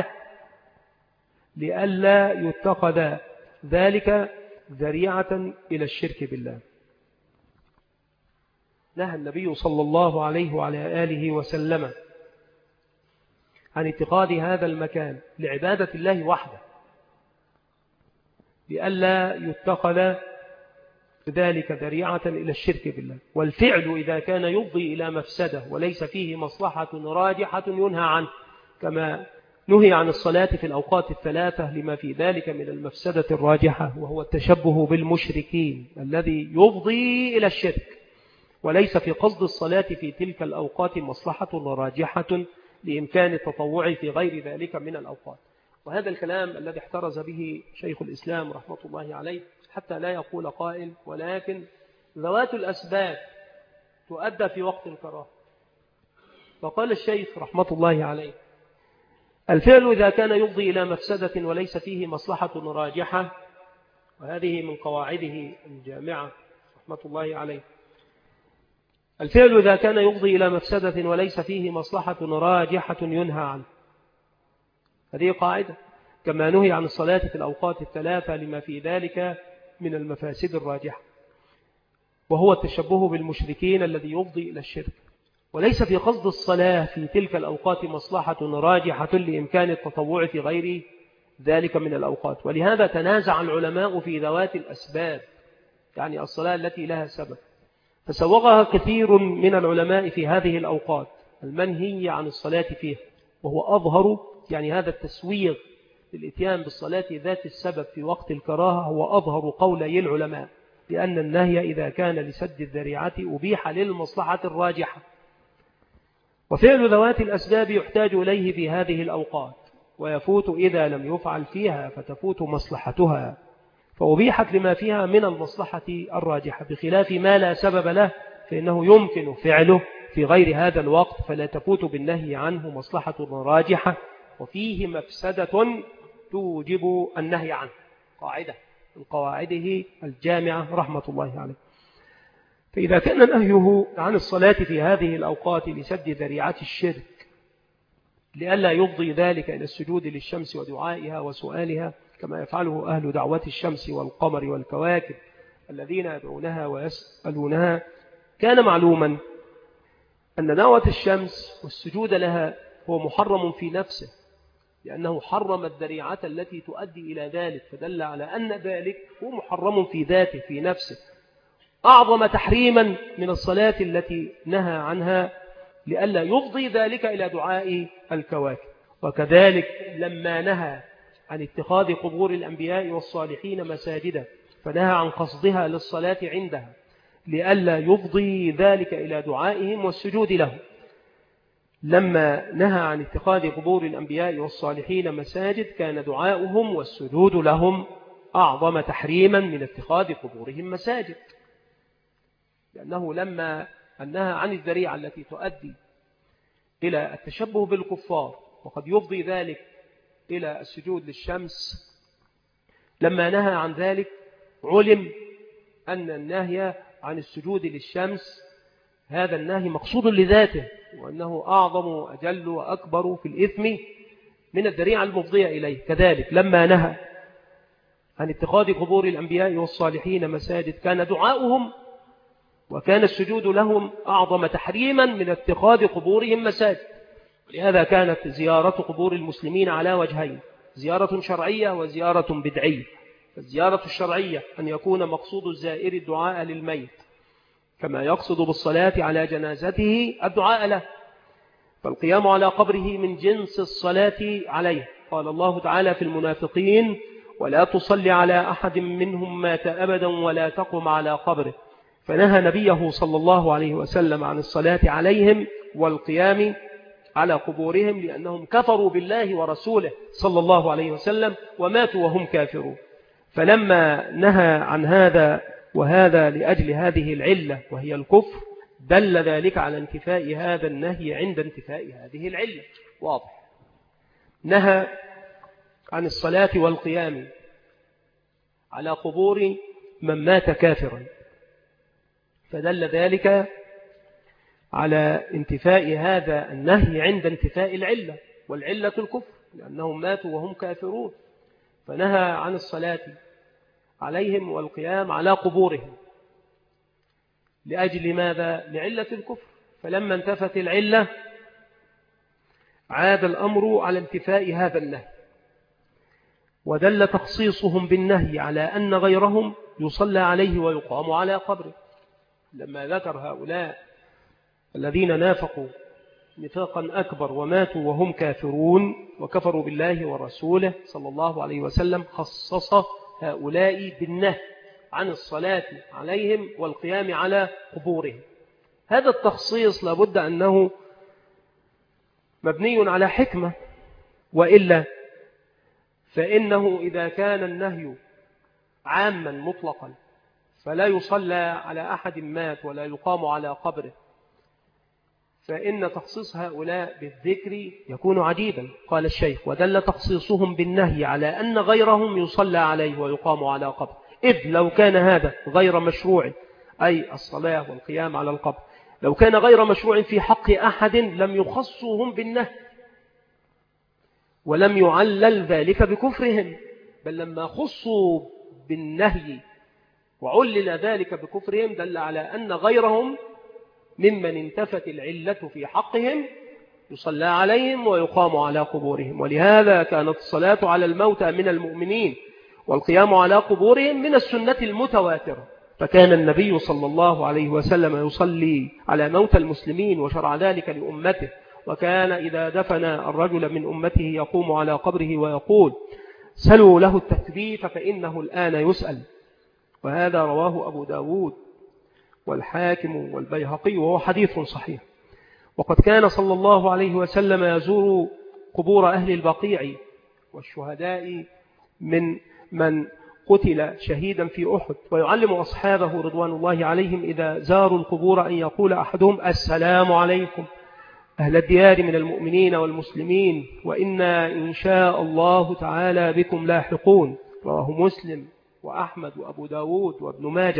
لئلا يتخذ ذلك ذريعة إلى الشرك بالله. نهى النبي صلى الله عليه وعلى آله وسلم عن اتخاذ هذا المكان لعبادة الله وحده لئلا يتخذ ذلك ذريعة إلى الشرك بالله. والفعل إذا كان يفضي إلى مفسدة وليس فيه مصلحة راجحة ينهى عنه، كما نهي عن الصلاة في الأوقات الثلاثة لما في ذلك من المفسدة الراجحة، وهو التشبه بالمشركين الذي يفضي إلى الشرك، وليس في قصد الصلاة في تلك الأوقات مصلحة راجحة لإمكان التطوع في غير ذلك من الأوقات. وهذا الكلام الذي احترز به شيخ الإسلام رحمة الله عليه حتى لا يقول قائل ولكن ذوات الأسباب تؤدى في وقت الكراهة. فقال الشيخ رحمة الله عليه: الفعل إذا كان يفضي إلى مفسدة وليس فيه مصلحة راجحة، وهذه من قواعده الجامعة رحمة الله عليه، الفعل إذا كان يفضي إلى مفسدة وليس فيه مصلحة راجحة ينهى عنه. هذه قاعدة، كما نهي عن الصلاة في الأوقات الثلاثة لما في ذلك من المفاسد الراجحة، وهو التشبه بالمشركين الذي يفضي إلى الشرك، وليس في قصد الصلاة في تلك الأوقات مصلحة راجحة لإمكان التطوع في غير ذلك من الأوقات. ولهذا تنازع العلماء في ذوات الأسباب، يعني الصلاة التي لها سبب، فسوغها كثير من العلماء في هذه الأوقات المنهي عن الصلاة فيها، وهو أظهر، يعني هذا التسويغ للإتيان بالصلاة ذات السبب في وقت الكراهة هو أظهر قولي العلماء، لأن النهي إذا كان لسد الذريعة أبيح للمصلحة الراجحة. وفعل ذوات الأسباب يحتاج إليه في هذه الأوقات، ويفوت إذا لم يفعل فيها فتفوت مصلحتها، فأبيحت لما فيها من المصلحة الراجحة، بخلاف ما لا سبب له فإنه يمكن فعله في غير هذا الوقت فلا تفوت بالنهي عنه مصلحة راجحة وفيه مفسدة توجب النهي عنه. قاعدة من قواعده الجامعة رحمة الله عليه. فإذا كان نهيه عن الصلاة في هذه الأوقات لسد ذريعة الشرك لئلا يفضي ذلك إلى السجود للشمس ودعائها وسؤالها كما يفعله أهل دعوة الشمس والقمر والكواكب الذين يدعونها ويسألونها، كان معلوما أن دعوة الشمس والسجود لها هو محرم في نفسه، لأنه حرم الذريعة التي تؤدي إلى ذلك، فدل على أن ذلك هو محرم في ذاته في نفسه أعظم تحريما من الصلاة التي نهى عنها لئلا يفضي ذلك إلى دعاء الكواكب. وكذلك لما نهى عن اتخاذ قبور الأنبياء والصالحين مساجدا فنهى عن قصدها للصلاة عندها لئلا يفضي ذلك إلى دعائهم والسجود لهم. لما نهى عن اتخاذ قبور الأنبياء والصالحين مساجد كان دعاؤهم والسجود لهم أعظم تحريما من اتخاذ قبورهم مساجد، لأنه لما نهى عن الذريعة التي تؤدي إلى التشبه بالكفار وقد يفضي ذلك إلى السجود للشمس، لما نهى عن ذلك علم أن النهي عن السجود للشمس هذا النهي مقصود لذاته، وأنه أعظم وأجل وأكبر في الإثم من الذريعة المفضية إليه. كذلك لما نهى عن اتخاذ قبور الأنبياء والصالحين مساجد كان دعاؤهم وكان السجود لهم أعظم تحريما من اتخاذ قبورهم مساجد، لهذا كانت زيارة قبور المسلمين على وجهين: زيارة شرعية وزيارة بدعية. فالزيارة الشرعية أن يكون مقصود الزائر الدعاء للميت، كما يقصد بالصلاة على جنازته الدعاء له، فالقيام على قبره من جنس الصلاة عليه. قال الله تعالى في المنافقين: ولا تصلي على أحد منهم مات أبدا ولا تقم على قبره. فنهى نبيه صلى الله عليه وسلم عن الصلاة عليهم والقيام على قبورهم، لأنهم كفروا بالله ورسوله صلى الله عليه وسلم وماتوا وهم كافرون. فلما نهى عن هذا، وهذا لأجل هذه العلة وهي الكفر، دل ذلك على انتفاء هذا النهي عند انتفاء هذه العلة. واضح. نهى عن الصلاة والقيام على قبور من مات كافرا، فدل ذلك على انتفاء هذا النهي عند انتفاء العلة، والعلة الكفر، لأنهم ماتوا وهم كافرون. فنهى عن الصلاة عليهم والقيام على قبورهم لأجل ماذا؟ لعلة الكفر. فلما انتفت العلة عاد الأمر على انتفاء هذا النهي، ودل تخصيصهم بالنهي على أن غيرهم يصلى عليه ويقام على قبره. لما ذكر هؤلاء الذين نافقوا نفاقا أكبر وماتوا وهم كافرون وكفروا بالله ورسوله صلى الله عليه وسلم، خصص هؤلاء بالنهي عن الصلاة عليهم والقيام على قبورهم. هذا التخصيص لابد أنه مبني على حكمة، وإلا فإنه إذا كان النهي عاما مطلقا فلا يصلى على أحد مات ولا يقام على قبره، فإن تخصيص هؤلاء بالذكر يكون عجيبا. قال الشيخ: ودل تخصيصهم بالنهي على أن غيرهم يصلى عليه ويقام على قبر، إذ لو كان هذا غير مشروع، أي الصلاة والقيام على القبر، لو كان غير مشروع في حق أحد لم يخصوهم بالنهي ولم يعلل ذلك بكفرهم، بل لما خصوا بالنهي وعلل ذلك بكفرهم دل على أن غيرهم ممن انتفت العلة في حقهم يصلى عليهم ويقام على قبورهم. ولهذا كانت الصلاة على الموتى من المؤمنين والقيام على قبورهم من السنة المتواترة. فكان النبي صلى الله عليه وسلم يصلي على موتى المسلمين وشرع ذلك لأمته، وكان إذا دفن الرجل من أمته يقوم على قبره ويقول: سلوا له التثبيت فإنه الآن يسأل. وهذا رواه أبو داود والحاكم والبيهقي وهو حديث صحيح. وقد كان صلى الله عليه وسلم يزور قبور أهل البقيع والشهداء من من قتل شهيدا في أحد، ويعلم أصحابه رضوان الله عليهم إذا زاروا القبور أن يقول أحدهم: السلام عليكم أهل الديار من المؤمنين والمسلمين وإنا إن شاء الله تعالى بكم لاحقون. رواه مسلم وأحمد وأبو داود وابن ماجه.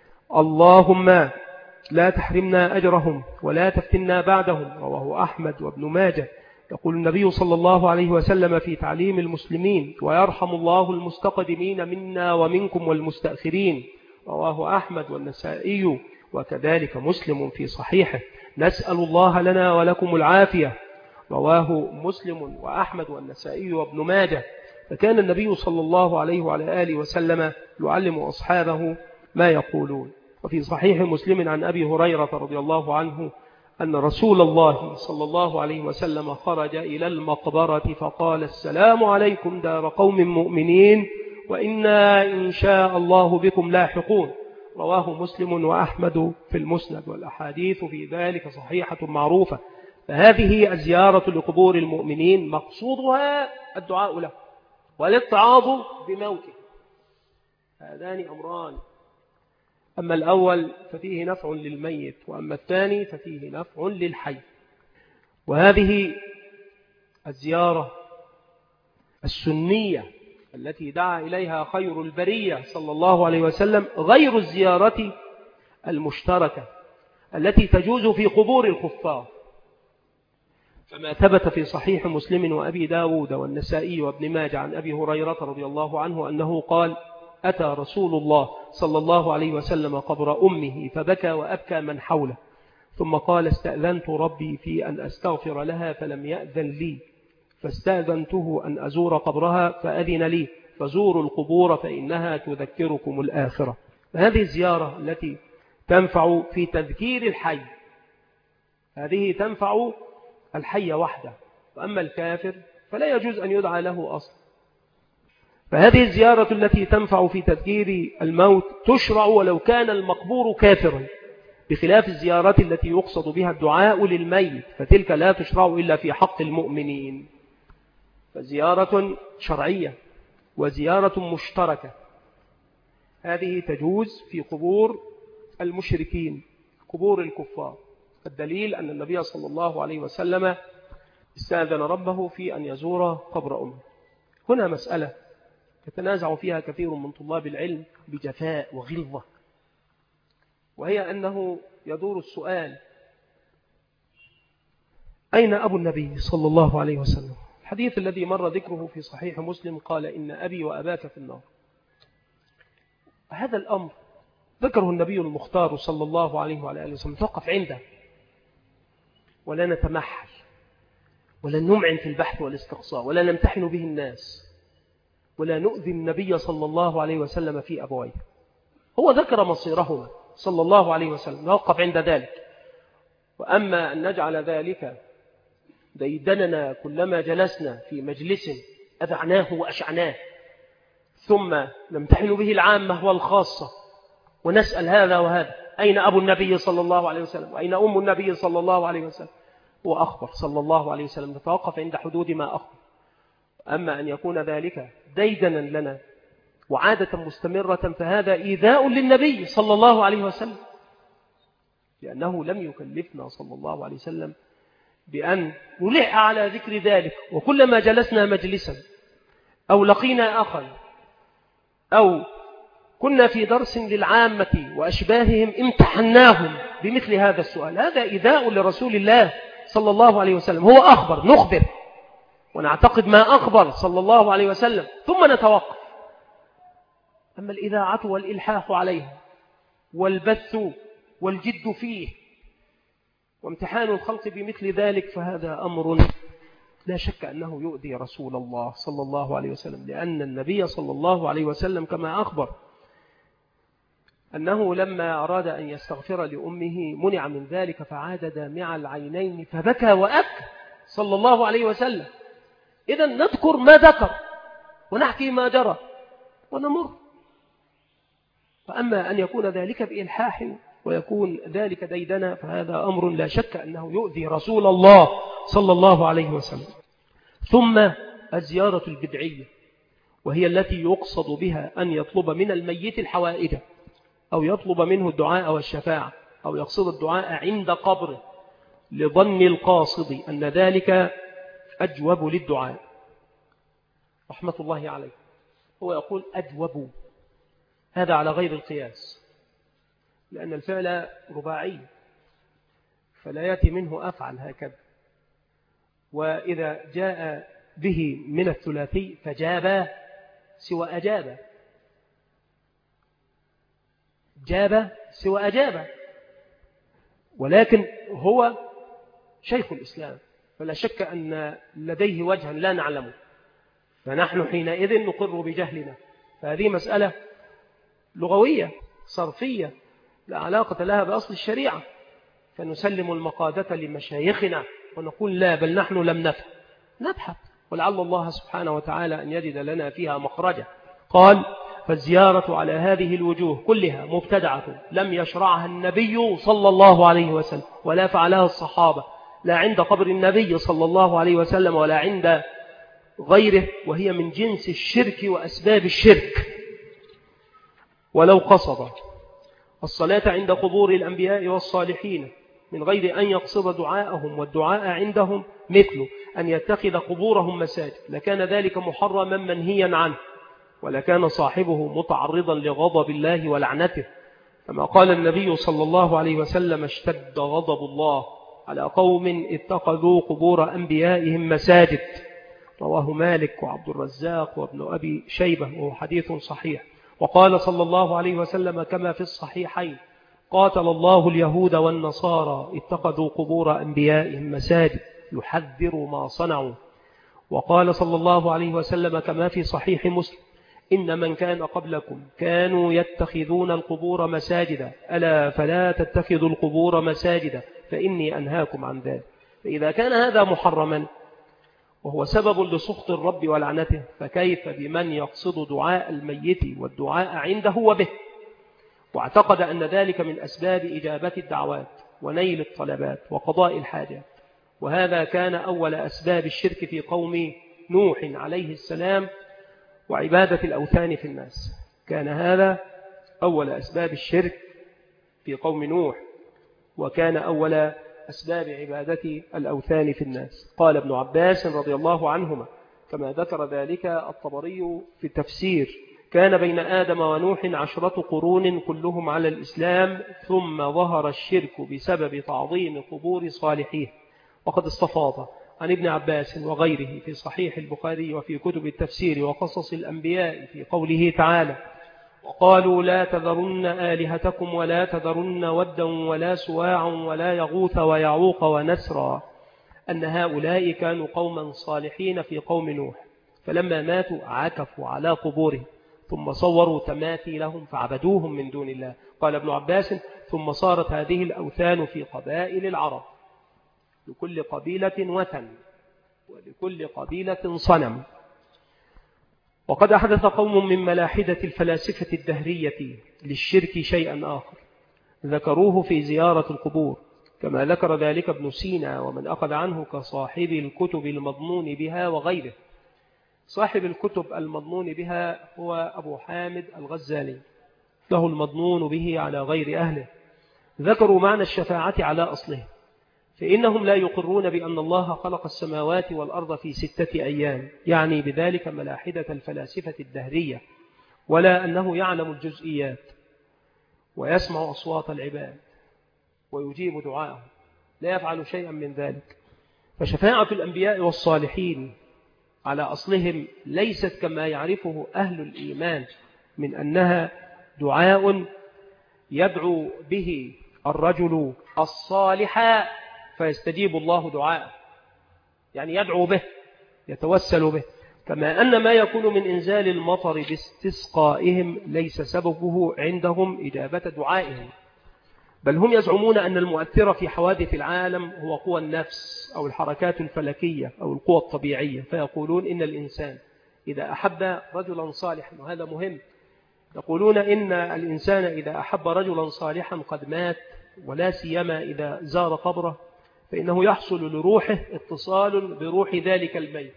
اللهم لا تحرمنا أجرهم ولا تفتنا بعدهم. رواه أحمد وابن ماجه. يقول النبي صلى الله عليه وسلم في تعليم المسلمين: ويرحم الله المستقدمين منا ومنكم والمستأخرين. رواه أحمد والنسائي وكذلك مسلم في صحيحه. نسأل الله لنا ولكم العافية. رواه مسلم وأحمد والنسائي وابن ماجه. فكان النبي صلى الله عليه وعلى آله وسلم يعلم أصحابه ما يقولون. وفي صحيح مسلم عن أبي هريرة رضي الله عنه أن رسول الله صلى الله عليه وسلم خرج إلى المقبرة فقال: السلام عليكم دار قوم مؤمنين وإنا إن شاء الله بكم لاحقون. رواه مسلم وأحمد في المسند، والأحاديث في ذلك صحيحة معروفة. فهذه الزيارة لقبور المؤمنين مقصودها الدعاء له والاتعاظ بموته. هذان أمران: أما الأول ففيه نفع للميت، وأما الثاني ففيه نفع للحي. وهذه الزيارة السنية التي دعا إليها خير البرية صلى الله عليه وسلم غير الزيارة المشتركة التي تجوز في قبور الكفار. فما ثبت في صحيح مسلم وأبي داود والنسائي وابن ماجه عن أبي هريرة رضي الله عنه أنه قال: أتى رسول الله صلى الله عليه وسلم قبر أمه فبكى وأبكى من حوله، ثم قال استأذنت ربي في أن أستغفر لها فلم يأذن لي، فاستأذنته أن أزور قبرها فأذن لي، فزوروا القبور فإنها تذكركم الآخرة. هذه الزيارة التي تنفع في تذكير الحي، هذه تنفع الحي وحده، وأما الكافر فلا يجوز أن يدعى له أصلا. فهذه الزيارة التي تنفع في تذكير الموت تشرع ولو كان المقبور كافرا، بخلاف الزيارات التي يقصد بها الدعاء للميت، فتلك لا تشرع إلا في حق المؤمنين. فزيارة شرعية وزيارة مشتركة هذه تجوز في قبور المشركين، قبور الكفار. الدليل أن النبي صلى الله عليه وسلم استأذن ربه في أن يزور قبر أمه. هنا مسألة يتنازع فيها كثير من طلاب العلم بجفاء وغلظة، وهي أنه يدور السؤال: أين أبو النبي صلى الله عليه وسلم؟ الحديث الذي مر ذكره في صحيح مسلم قال: إن أبي وأباك في النار. هذا الأمر ذكره النبي المختار صلى الله عليه وعلى وسلم، توقف عنده ولا نتمحل ولا نمعن في البحث والاستقصاء ولا نمتحن به الناس ولا نؤذي النبي صلى الله عليه وسلم في أبويه. هو ذكر مصيرهما صلى الله عليه وسلم، نوقف عند ذلك. وأما أن نجعل ذلك ديدننا كلما جلسنا في مجلس أذعناه وأشعناه، ثم نمتحن به العامة والخاصة ونسأل هذا وهذا: أين أبو النبي صلى الله عليه وسلم؟ وأين أم النبي صلى الله عليه وسلم؟ هو أخبر صلى الله عليه وسلم، نتوقف عند حدود ما أخبر. أما أن يكون ذلك ديدنا لنا وعادة مستمرة فهذا إيذاء للنبي صلى الله عليه وسلم، لأنه لم يكلفنا صلى الله عليه وسلم بأن نلح على ذكر ذلك. وكلما جلسنا مجلسا أو لقينا أخا أو كنا في درس للعامة وأشباههم امتحناهم بمثل هذا السؤال. هذا إيذاء لرسول الله صلى الله عليه وسلم. هو أخبر، نخبر ونعتقد ما أخبر صلى الله عليه وسلم ثم نتوقف. أما الإذاعة والإلحاح عليها والبث والجد فيه وامتحان الخلق بمثل ذلك فهذا أمر لا شك أنه يؤذي رسول الله صلى الله عليه وسلم، لأن النبي صلى الله عليه وسلم كما أخبر أنه لما أراد أن يستغفر لأمه منع من ذلك فعاد دامع العينين فبكى وأبكى صلى الله عليه وسلم. إذن نذكر ما ذكر ونحكي ما جرى ونمر. فأما أن يكون ذلك بإلحاح ويكون ذلك ديدنا فهذا أمر لا شك أنه يؤذي رسول الله صلى الله عليه وسلم. ثم الزيارة البدعية، وهي التي يقصد بها أن يطلب من الميت الحوائج أو يطلب منه الدعاء والشفاعة أو يقصد الدعاء عند قبره، لظن القاصد أن ذلك أجوب للدعاء رحمة الله عليه. هو يقول أجوب، هذا على غير القياس، لأن الفعل رباعي فلا يأتي منه أفعل هكذا. وإذا جاء به من الثلاثي فجاب سوى أجاب، جاب سوى أجاب، ولكن هو شيخ الإسلام فلا شك أن لديه وجها لا نعلمه، فنحن حينئذ نقر بجهلنا. فهذه مسألة لغوية صرفية لا علاقة لها بأصل الشريعة، فنسلم المقادة لمشايخنا ونقول لا، بل نحن لم نفهم، نبحث ولعل الله سبحانه وتعالى أن يجد لنا فيها مخرجا. قال: فالزيارة على هذه الوجوه كلها مبتدعة لم يشرعها النبي صلى الله عليه وسلم ولا فعلها الصحابة، لا عند قبر النبي صلى الله عليه وسلم ولا عند غيره، وهي من جنس الشرك وأسباب الشرك. ولو قصد الصلاة عند قبور الأنبياء والصالحين من غير أن يقصد دعاءهم والدعاء عندهم، مثل أن يتخذ قبورهم مساجد، لكان ذلك محرما منهيا عنه، ولكان صاحبه متعرضا لغضب الله ولعنته، كما قال النبي صلى الله عليه وسلم: اشتد غضب الله على قوم اتخذوا قبور أنبيائهم مساجد. رواه مالك وعبد الرزاق وابن أبي شيبة وهو حديث صحيح. وقال صلى الله عليه وسلم كما في الصحيحين: قاتل الله اليهود والنصارى اتخذوا قبور أنبيائهم مساجد يحذر ما صنعوا. وقال صلى الله عليه وسلم كما في صحيح مسلم: إن من كان قبلكم كانوا يتخذون القبور مساجدا، ألا فلا تتخذوا القبور مساجدا فإني أنهاكم عن ذلك. فإذا كان هذا محرما وهو سبب لسخط الرب ولعنته، فكيف بمن يقصد دعاء الميت والدعاء عنده وبه، واعتقد أن ذلك من أسباب إجابة الدعوات ونيل الطلبات وقضاء الحاجات. وهذا كان أول أسباب الشرك في قوم نوح عليه السلام وعبادة الأوثان في الناس. كان هذا أول أسباب الشرك في قوم نوح، وكان أول أسباب عبادة الأوثان في الناس. قال ابن عباس رضي الله عنهما كما ذكر ذلك الطبري في التفسير: كان بين آدم ونوح عشرة قرون كلهم على الإسلام، ثم ظهر الشرك بسبب تعظيم قبور صالحيه. وقد استفاض عن ابن عباس وغيره في صحيح البخاري وفي كتب التفسير وقصص الأنبياء في قوله تعالى: وقالوا لا تذرن آلهتكم ولا تذرن ودا ولا سواعا ولا يغوث ويعوق ونسرا، أن هؤلاء كانوا قوما صالحين في قوم نوح، فلما ماتوا عكفوا على قبورهم ثم صوروا تماثيلهم فعبدوهم من دون الله. قال ابن عباس: ثم صارت هذه الأوثان في قبائل العرب، لكل قبيلة وثن ولكل قبيلة صنم. وقد أحدث قوم من ملاحدة الفلاسفة الدهرية للشرك شيئا آخر ذكروه في زيارة القبور، كما ذكر ذلك ابن سينا ومن أخذ عنه كصاحب الكتب المضمون بها وغيره. صاحب الكتب المضمون بها هو أبو حامد الغزالي، له المضمون به على غير أهله. ذكروا معنى الشفاعة على أصله، فإنهم لا يقرون بأن الله خلق السماوات والأرض في ستة أيام، يعني بذلك ملاحدة الفلاسفة الدهرية، ولا أنه يعلم الجزئيات ويسمع أصوات العباد ويجيب دعاءهم، لا يفعل شيئا من ذلك. فشفاعة الأنبياء والصالحين على أصلهم ليست كما يعرفه أهل الإيمان من أنها دعاء يدعو به الرجل الصالح فيستجيب الله دعاءه، يعني يدعو به يتوسل به، كما أن ما يكون من إنزال المطر باستسقائهم ليس سببه عندهم إجابة دعائهم، بل هم يزعمون أن المؤثر في حوادث العالم هو قوى النفس أو الحركات الفلكية أو القوى الطبيعية. فيقولون إن الإنسان إذا أحب رجلا صالحا، وهذا مهم، يقولون إن الإنسان إذا أحب رجلا صالحا قد مات، ولا سيما إذا زار قبره، فإنه يحصل لروحه اتصال بروح ذلك الميت،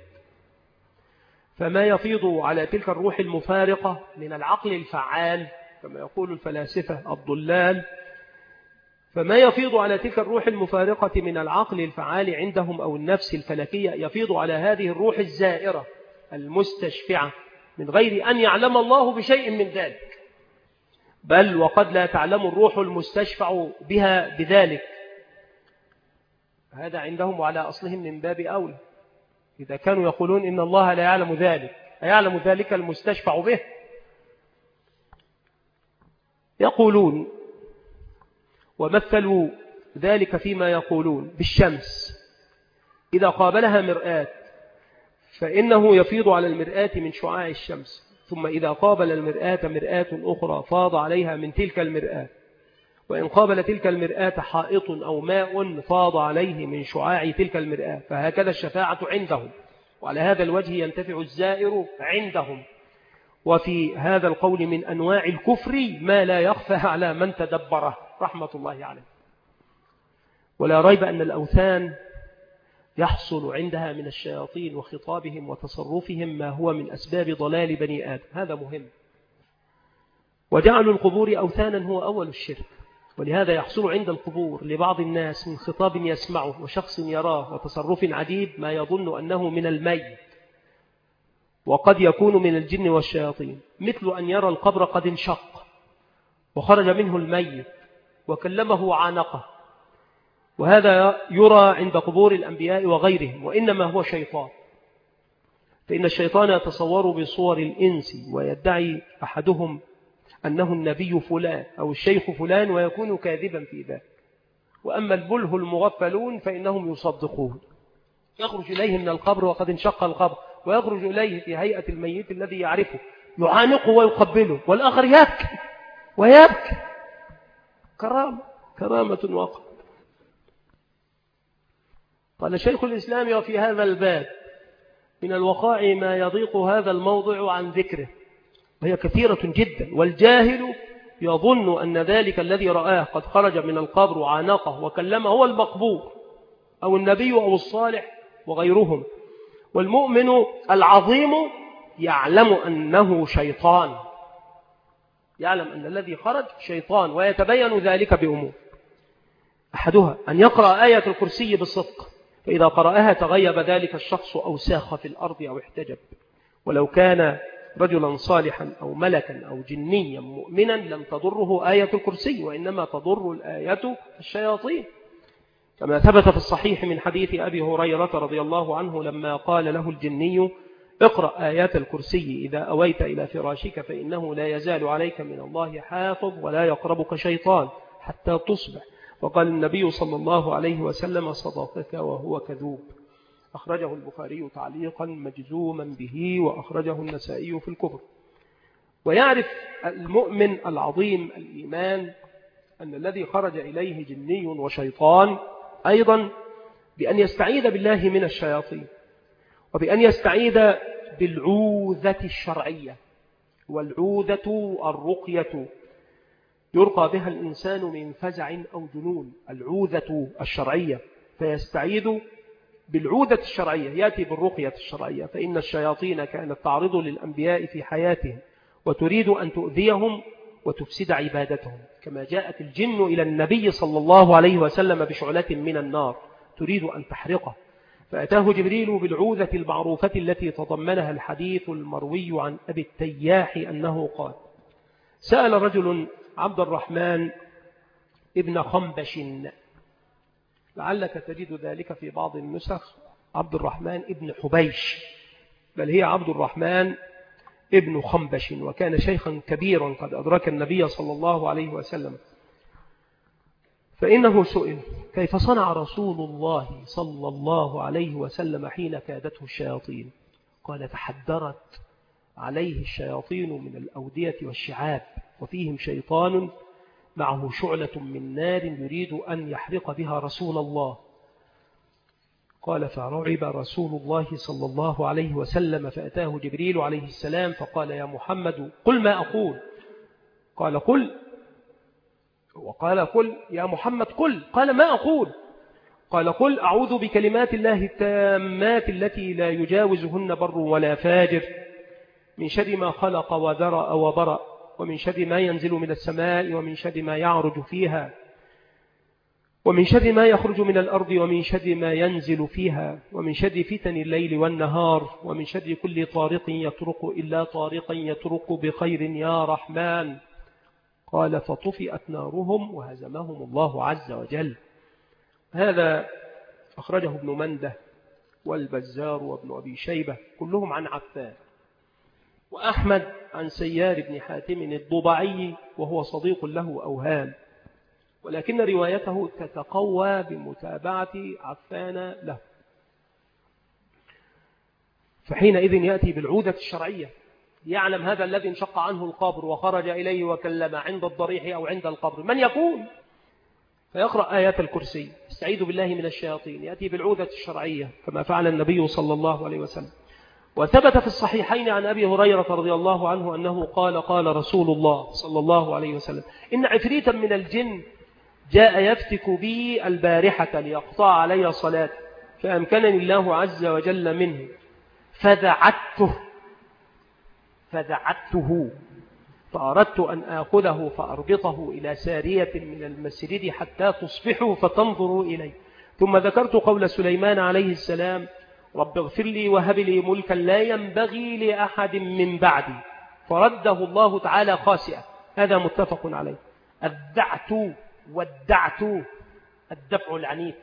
فما يفيض على تلك الروح المفارقة من العقل الفعال كما يقول الفلاسفة الضلال، فما يفيض على تلك الروح المفارقة من العقل الفعال عندهم أو النفس الفلكية يفيض على هذه الروح الزائرة المستشفعة من غير أن يعلم الله بشيء من ذلك، بل وقد لا تعلم الروح المستشفع بها بذلك. هذا عندهم وعلى أصلهم من باب أولى. إذا كانوا يقولون إن الله لا يعلم ذلك، أيعلم ذلك المستشفع به؟ يقولون ومثلوا ذلك فيما يقولون بالشمس إذا قابلها مرآة، فإنه يفيض على المرآة من شعاع الشمس، ثم إذا قابل المرآة مرآة أخرى فاض عليها من تلك المرآة، وإن قابل تلك المرآة حائط أو ماء فاض عليه من شعاع تلك المرآة. فهكذا الشفاعة عندهم، وعلى هذا الوجه ينتفع الزائر عندهم. وفي هذا القول من أنواع الكفر ما لا يخفى على من تدبره رحمة الله عليه. ولا ريب أن الأوثان يحصل عندها من الشياطين وخطابهم وتصرفهم ما هو من أسباب ضلال بني آدم، هذا مهم. وجعل القبور أوثانا هو أول الشرك، ولهذا يحصل عند القبور لبعض الناس من خطاب يسمعه وشخص يراه وتصرف عجيب ما يظن أنه من الميت، وقد يكون من الجن والشياطين، مثل أن يرى القبر قد انشق وخرج منه الميت وكلمه عانقه، وهذا يرى عند قبور الأنبياء وغيرهم، وإنما هو شيطان، فإن الشيطان يتصور بصور الإنس، ويدعي أحدهم أنه النبي فلان أو الشيخ فلان ويكون كاذبا في ذلك. وأما البله المغفلون فإنهم يصدقون، يخرج إليه من القبر وقد انشق القبر، ويخرج إليه في هيئة الميت الذي يعرفه يعانقه ويقبله، والآخر يبكي ويبكي. كرامة كرامة وقع. قال شيخ الإسلام: وفي هذا الباب من الوقائع ما يضيق هذا الموضع عن ذكره، وهي كثيرة جدا، والجاهل يظن أن ذلك الذي رآه قد خرج من القبر وعانقه وكلمه هو المقبور أو النبي أو الصالح وغيرهم، والمؤمن العظيم يعلم أنه شيطان، يعلم أن الذي خرج شيطان، ويتبين ذلك بأمور. أحدها أن يقرأ آية الكرسي بالصدق، فإذا قرأها تغيب ذلك الشخص أو ساخ في الأرض أو احتجب، ولو كان رجلا صالحا أو ملكا أو جنيا مؤمنا لم تضره آية الكرسي، وإنما تضر الآية الشياطين، كما ثبت في الصحيح من حديث أبي هريرة رضي الله عنه لما قال له الجني: اقرأ آيات الكرسي إذا أويت إلى فراشك، فإنه لا يزال عليك من الله حافظ ولا يقربك شيطان حتى تصبح. وقال النبي صلى الله عليه وسلم: صدقك وهو كذوب. أخرجه البخاري تعليقا مجزوما به، وأخرجه النسائي في الكبر. ويعرف المؤمن العظيم الإيمان أن الذي خرج إليه جني وشيطان أيضا بأن يستعيذ بالله من الشياطين، وبأن يستعيذ بالعوذة الشرعية. والعوذة الرقية يرقى بها الإنسان من فزع أو جنون، العوذة الشرعية، فيستعيذ بالعوذة الشرعية، يأتي بالرقية الشرعية، فإن الشياطين كانت تعرض للأنبياء في حياتهم وتريد أن تؤذيهم وتفسد عبادتهم، كما جاءت الجن إلى النبي صلى الله عليه وسلم بشعلة من النار تريد أن تحرقه، فأتاه جبريل بالعوذة المعروفة التي تضمنها الحديث المروي عن أبي التياح أنه قال: سأل رجل عبد الرحمن ابن خنبش، لعلك تجد ذلك في بعض النسخ عبد الرحمن ابن حبيش، بل هي عبد الرحمن ابن خنبش، وكان شيخا كبيرا قد أدرك النبي صلى الله عليه وسلم. فإنه سئل: كيف صنع رسول الله صلى الله عليه وسلم حين كادته الشياطين؟ قال: تحدرت عليه الشياطين من الأودية والشعاب، وفيهم شيطان معه شعلة من نار يريد أن يحرق بها رسول الله. قال: فرعب رسول الله صلى الله عليه وسلم، فأتاه جبريل عليه السلام فقال: يا محمد قل ما أقول. قال: قل. وقال: قل يا محمد قل. قال: ما أقول؟ قال: قل أعوذ بكلمات الله التامات التي لا يجاوزهن بر ولا فاجر، من شر ما خلق وذرأ وبرأ، ومن شر ما ينزل من السماء، ومن شر ما يعرج فيها، ومن شر ما يخرج من الأرض، ومن شر ما ينزل فيها، ومن شر فتن الليل والنهار، ومن شر كل طارق يطرق إلا طارقا يطرق بخير يا رحمن. قال: فطفئت نارهم وهزمهم الله عز وجل. هذا أخرجه ابن منده والبزار وابن أبي شيبة كلهم عن عفان، وأحمد عن سيار بن حاتم الضبعي، وهو صديق له أوهام، ولكن روايته تتقوى بمتابعة عفان له. فحينئذ يأتي بالعودة الشرعية، يعلم هذا الذي انشق عنه القبر وخرج إليه وكلم عند الضريح أو عند القبر من يكون، فيقرأ آيات الكرسي، استعيذ بالله من الشياطين، يأتي بالعودة الشرعية كما فعل النبي صلى الله عليه وسلم. وثبت في الصحيحين عن أبي هريرة رضي الله عنه أنه قال: قال رسول الله صلى الله عليه وسلم: إن عفريتا من الجن جاء يفتك بي البارحة ليقطع علي صلاة، فأمكنني الله عز وجل منه، فذعته فذعته فأردت أن آخذه فأربطه إلى سارية من المسجد حتى تصبحوا فتنظروا إليه. ثم ذكرت قول سليمان عليه السلام: رب اغفر لي وهب لي ملكا لا ينبغي لأحد من بعدي، فرده الله تعالى خاسئا. هذا متفق عليه. الدعت والدعت الدفع العنيف،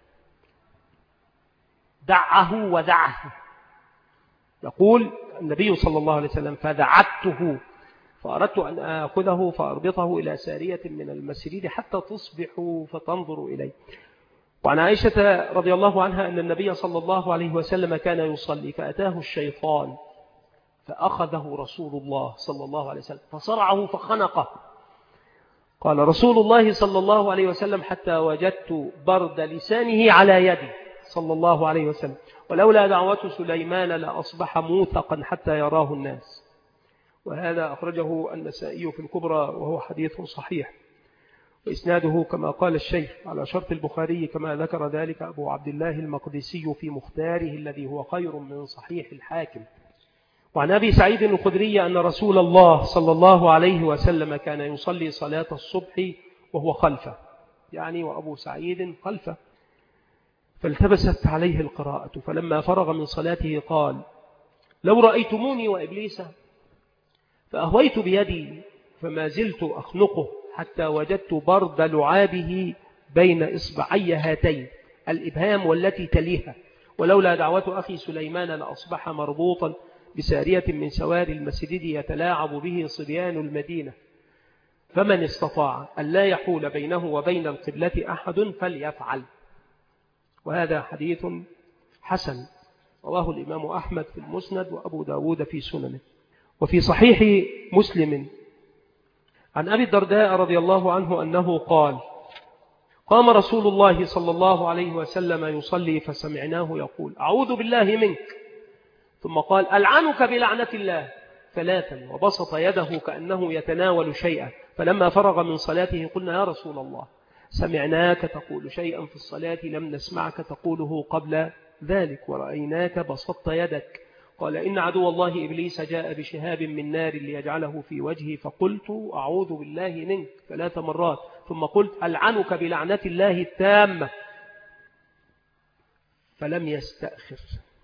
دعه ودعه. يقول النبي صلى الله عليه وسلم: فدعته فأردت أن آخذه فأربطه إلى سارية من المسجد حتى تصبحوا فتنظروا إليه. وعن عائشة رضي الله عنها أن النبي صلى الله عليه وسلم كان يصلي فأتاه الشيطان فأخذه رسول الله صلى الله عليه وسلم فصرعه فخنقه. قال رسول الله صلى الله عليه وسلم حتى وجدت برد لسانه على يدي صلى الله عليه وسلم، ولولا دعوة سليمان لأصبح موثقا حتى يراه الناس. وهذا أخرجه النسائي في الكبرى وهو حديث صحيح، وإسناده كما قال الشيخ على شرط البخاري كما ذكر ذلك أبو عبد الله المقدسي في مختاره الذي هو خير من صحيح الحاكم. وعن أبي سعيد الخدري أن رسول الله صلى الله عليه وسلم كان يصلي صلاة الصبح وهو خلفه، يعني وأبو سعيد خلفه، فالتبست عليه القراءة، فلما فرغ من صلاته قال: لو رأيتموني وإبليس فأهويت بيدي فما زلت أخنقه حتى وجدت برد لعابه بين إصبعي هاتين الإبهام والتي تليها، ولولا دعوة أخي سليمان لأصبح مربوطا بسارية من سوار المسجد يتلاعب به صبيان المدينة، فمن استطاع أن لا يحول بينه وبين القبلة أحد فليفعل. وهذا حديث حسن رواه الإمام أحمد في المسند وأبو داود في سننه. وفي صحيح مسلم عن أبي الدرداء رضي الله عنه أنه قال: قام رسول الله صلى الله عليه وسلم يصلي فسمعناه يقول: أعوذ بالله منك، ثم قال: ألعنك بلعنة الله ثلاثا، وبسط يده كأنه يتناول شيئا، فلما فرغ من صلاته قلنا: يا رسول الله سمعناك تقول شيئا في الصلاة لم نسمعك تقوله قبل ذلك، ورأيناك بسطت يدك. قال: إن عدو الله إبليس جاء بشهاب من نار ليجعله في وجهي، فقلت أعوذ بالله منك ثلاث مرات، ثم قلت: ألعنك بلعنة الله التامة، فلم يستأخر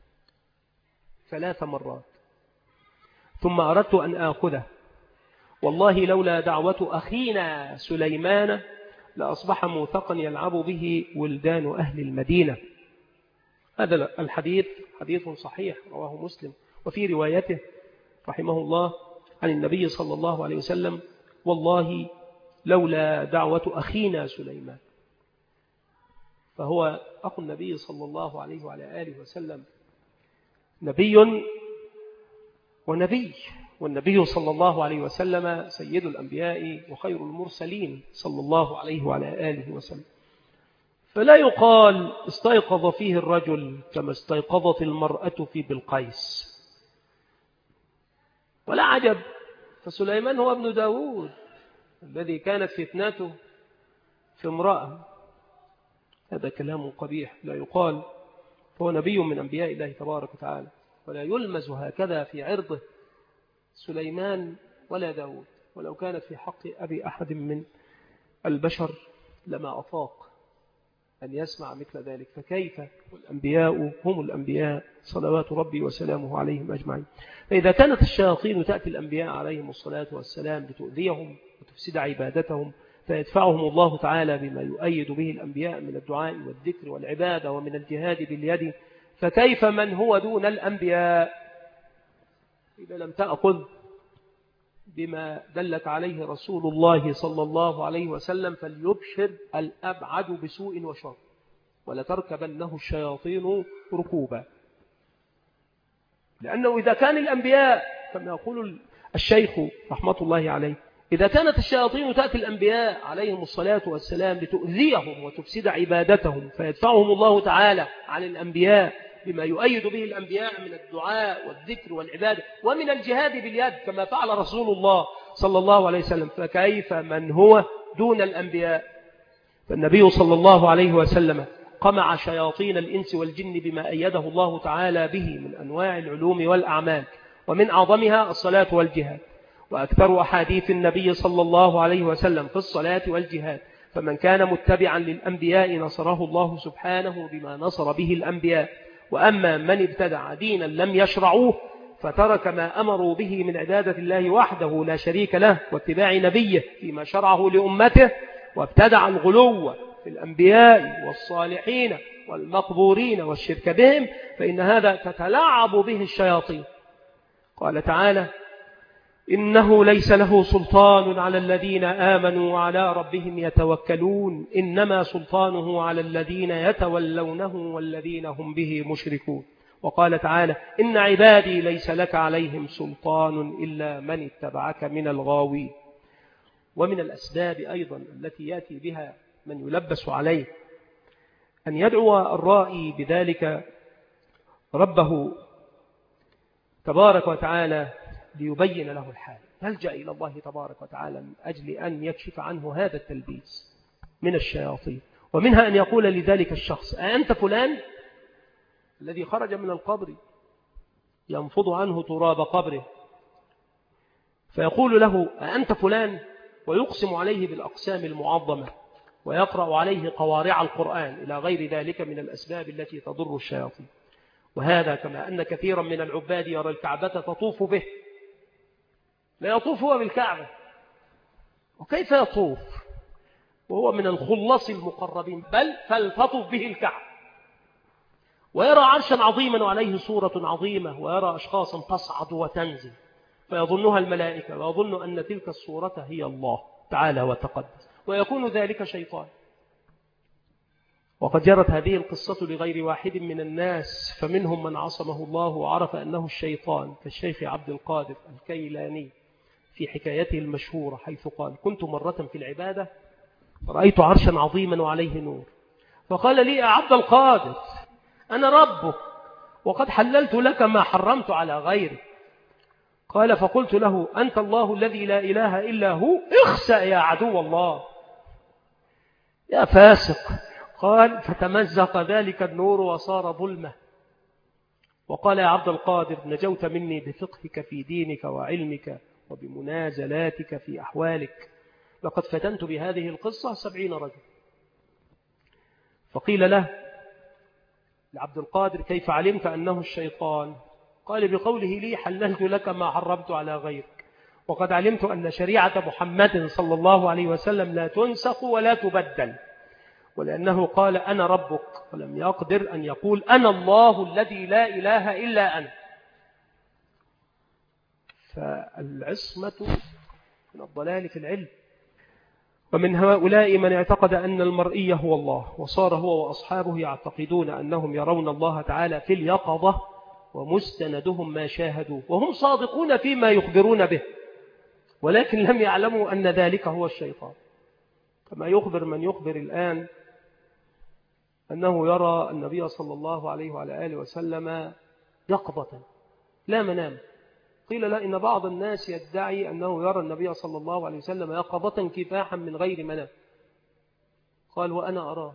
ثلاث مرات، ثم أردت أن آخذه، والله لولا دعوة أخينا سليمان لأصبح موثقا يلعب به ولدان أهل المدينة. هذا الحديث حديث صحيح رواه مسلم، وفي روايته رحمه الله عن النبي صلى الله عليه وسلم: والله لولا دعوة أخينا سليمان. فهو أخو النبي صلى الله عليه وعلى آله وسلم نبي ونبي، والنبي صلى الله عليه وسلم سيد الأنبياء وخير المرسلين صلى الله عليه وعلى آله وسلم. فلا يقال استيقظ فيه الرجل كما استيقظت المرأة في بلقيس، ولا عجب، فسليمان هو ابن داود الذي كانت فتنته في امرأة. هذا كلام قبيح لا يقال، فهو نبي من أنبياء الله تبارك وتعالى، ولا يلمز هكذا في عرضه سليمان ولا داود، ولو كانت في حق أبي أحد من البشر لما أطاق أن يسمع مثل ذلك، فكيف والأنبياء هم الأنبياء صلوات ربي وسلامه عليهم أجمعين. فإذا كانت الشياطين تأتي الأنبياء عليهم الصلاة والسلام لتؤذيهم وتفسد عبادتهم، فيدفعهم الله تعالى بما يؤيد به الأنبياء من الدعاء والذكر والعبادة ومن الجهاد باليد، فكيف من هو دون الأنبياء؟ إذا لم تأخذ بما دلت عليه رسول الله صلى الله عليه وسلم فليبشر الأبعد بسوء وشر، ولتركبنه الشياطين ركوبا. لأنه إذا كان الأنبياء كما يقول الشيخ رحمة الله عليه، إذا كانت الشياطين تأتي الأنبياء عليهم الصلاة والسلام لتؤذيهم وتفسد عبادتهم، فيدفعهم الله تعالى عن الأنبياء بما يؤيد به الأنبياء من الدعاء والذكر والعبادة ومن الجهاد باليد كما فعل رسول الله صلى الله عليه وسلم، فكيف من هو دون الأنبياء؟ فالنبي صلى الله عليه وسلم قمع شياطين الإنس والجن بما أيده الله تعالى به من أنواع العلوم والأعمال، ومن أعظمها الصلاة والجهاد. وأكثر أحاديث النبي صلى الله عليه وسلم في الصلاة والجهاد، فمن كان متبعا للأنبياء نصره الله سبحانه بما نصر به الأنبياء. وأما من ابتدع دينا لم يشرعوه فترك ما أمروا به من عبادة الله وحده لا شريك له واتباع نبيه فيما شرعه لأمته، وابتدع الغلو في الأنبياء والصالحين والمقبورين والشرك بهم، فإن هذا تتلاعب به الشياطين. قال تعالى: إنه ليس له سلطان على الذين آمنوا وعلى ربهم يتوكلون إنما سلطانه على الذين يتولونه والذين هم به مشركون. وقال تعالى إن عبادي ليس لك عليهم سلطان إلا من اتبعك من الغاوين. ومن الأسباب أيضا التي يأتي بها من يلبس عليه أن يدعو الرائي بذلك ربه تبارك وتعالى ليبين له الحال، يلجأ إلى الله تبارك وتعالى من أجل أن يكشف عنه هذا التلبيس من الشياطين. ومنها أن يقول لذلك الشخص أأنت فلان الذي خرج من القبر ينفض عنه تراب قبره، فيقول له أأنت فلان، ويقسم عليه بالأقسام المعظمة ويقرأ عليه قوارع القرآن إلى غير ذلك من الأسباب التي تضر الشياطين. وهذا كما أن كثيرا من العباد يرى الكعبة تطوف به، لا يطوف هو بالكعبة، وكيف يطوف وهو من الخلص المقربين، بل فلتطوف به الكعبة، ويرى عرشا عظيما وعليه صورة عظيمة، ويرى أشخاصا تصعد وتنزل فيظنها الملائكة، ويظن أن تلك الصورة هي الله تعالى وتقدس، ويكون ذلك شيطان. وقد جرت هذه القصة لغير واحد من الناس، فمنهم من عصمه الله وعرف أنه الشيطان، كالشيخ عبد القادر الكيلاني في حكايته المشهورة حيث قال كنت مرة في العبادة رأيت عرشا عظيما وعليه نور، فقال لي يا عبد القادر أنا ربك وقد حللت لك ما حرمت على غيرك. قال فقلت له أنت الله الذي لا إله إلا هو، اخسأ يا عدو الله يا فاسق. قال فتمزق ذلك النور وصار ظلمة. وقال يا عبد القادر نجوت مني بفقهك في دينك وعلمك وبمنازلاتك في أحوالك، لقد فتنت بهذه القصة سبعين رجل. فقيل له لعبد القادر كيف علمت أنه الشيطان؟ قال بقوله لي حللت لك ما حرمت على غيرك، وقد علمت أن شريعة محمد صلى الله عليه وسلم لا تنسخ ولا تبدل، ولأنه قال أنا ربك ولم يقدر أن يقول أنا الله الذي لا إله إلا أنا. فالعصمة من الضلال في العلم. ومن هؤلاء من اعتقد أن المرئي هو الله، وصار هو وأصحابه يعتقدون أنهم يرون الله تعالى في اليقظة ومستندهم ما شاهدوا، وهم صادقون فيما يخبرون به، ولكن لم يعلموا أن ذلك هو الشيطان. كما يخبر من يخبر الآن أنه يرى النبي صلى الله عليه وعلى آله وسلم يقظة لا منام. قيل لا إن بعض الناس يدعي أنه يرى النبي صلى الله عليه وسلم يقظة كفاحا من غير منام. قال وأنا أراه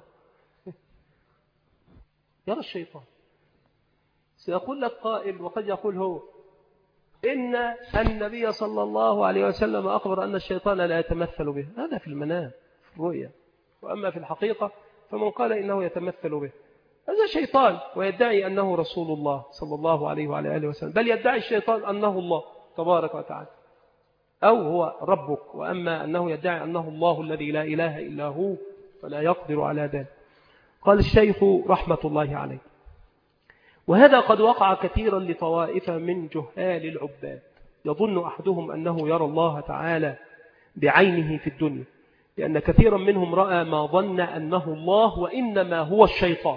يرى الشيطان. سيقول لك قائل وقد يقول هو إن النبي صلى الله عليه وسلم أخبر أن الشيطان لا يتمثل به، هذا في المنام في الرؤية، وأما في الحقيقة فمن قال إنه يتمثل به هذا شيطان ويدعي أنه رسول الله صلى الله عليه وعلى آله وسلم، بل يدعي الشيطان أنه الله تبارك وتعالى أو هو ربك، وأما أنه يدعي أنه الله الذي لا إله إلا هو فلا يقدر على ذلك. قال الشيخ رحمة الله عليه وهذا قد وقع كثيرا لطوائف من جهال العباد، يظن أحدهم أنه يرى الله تعالى بعينه في الدنيا، لأن كثيرا منهم رأى ما ظن أنه الله وإنما هو الشيطان،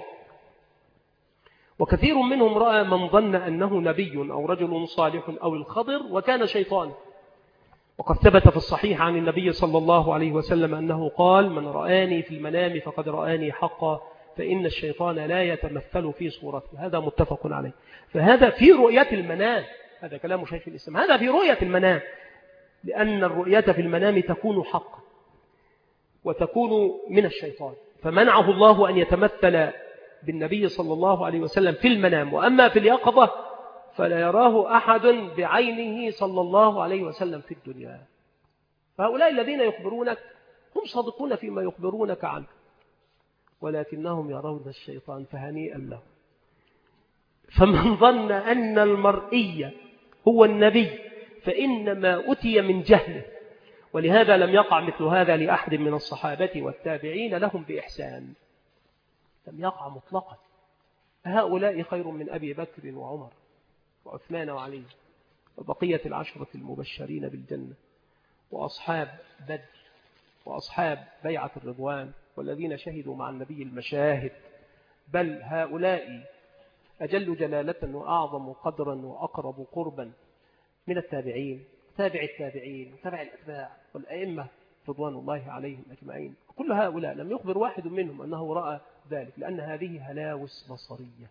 وكثير منهم رأى من ظن أنه نبي أو رجل صالح أو الخضر وكان شيطان. وقد ثبت في الصحيح عن النبي صلى الله عليه وسلم أنه قال من رآني في المنام فقد رآني حقا، فإن الشيطان لا يتمثل في صورته. هذا متفق عليه. فهذا في رؤية المنام، هذا كلام شيخ الإسلام، هذا في رؤية المنام، لأن الرؤية في المنام تكون حقا وتكون من الشيطان، فمنعه الله أن يتمثل بالنبي صلى الله عليه وسلم في المنام. وأما في اليقظة فلا يراه أحد بعينه صلى الله عليه وسلم في الدنيا. فهؤلاء الذين يخبرونك هم صادقون فيما يخبرونك عنه، ولكنهم يرون الشيطان فهنيئا له. فمن ظن أن المرئي هو النبي فإنما أتي من جهله، ولهذا لم يقع مثل هذا لأحد من الصحابة والتابعين لهم بإحسان، لم يقع مطلقا. هؤلاء خير من أبي بكر وعمر وعثمان وعلي، وبقية العشرة المبشرين بالجنة وأصحاب بدر وأصحاب بيعة الرضوان والذين شهدوا مع النبي المشاهد، بل هؤلاء أجل جلالة وأعظم قدرا وأقرب قربا من التابعين، تابع التابعين وتابع الأتباع والأئمة رضوان الله عليهم أجمعين. كل هؤلاء لم يخبر واحد منهم أنه رأى ذلك، لأن هذه هلاوس بصرية،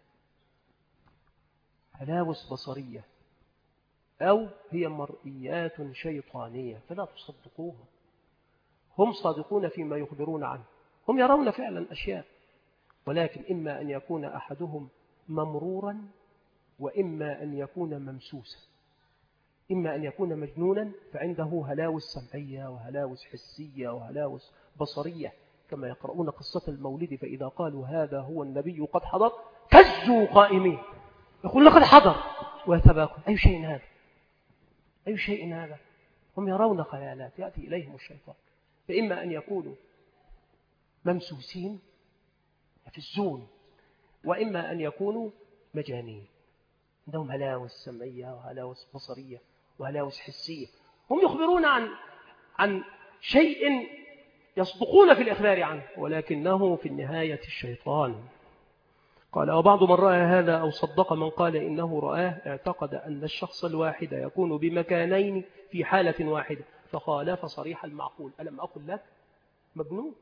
هلاوس بصرية أو هي مرئيات شيطانية، فلا تصدقوها. هم صادقون فيما يخبرون عنه، هم يرون فعلا أشياء، ولكن إما أن يكون أحدهم ممرورا وإما أن يكون ممسوسا، إما أن يكون مجنونا فعنده هلاوس سمعية وهلاوس حسية وهلاوس بصرية، كما يقرؤون قصة المولد فإذا قالوا هذا هو النبي قد حضر فزوا قائمين، يقول لقد حضر ويتباكون. أي شيء هذا؟ أي شيء هذا؟ هم يرون خيالات يأتي إليهم الشيطان، فإما أن يكونوا ممسوسين يفزون، وإما أن يكونوا مجانين عندهم هلاوس سمعية وهلاوس بصرية وهلاوس حسية. هم يخبرون عن عن شيء يصدقون في الإخبار عنه، ولكنه في النهاية الشيطان. قال وبعض من رأى هذا أو صدق من قال إنه رآه اعتقد أن الشخص الواحد يكون بمكانين في حالة واحدة فخالف صريح المعقول. ألم أقل لك مجنون؟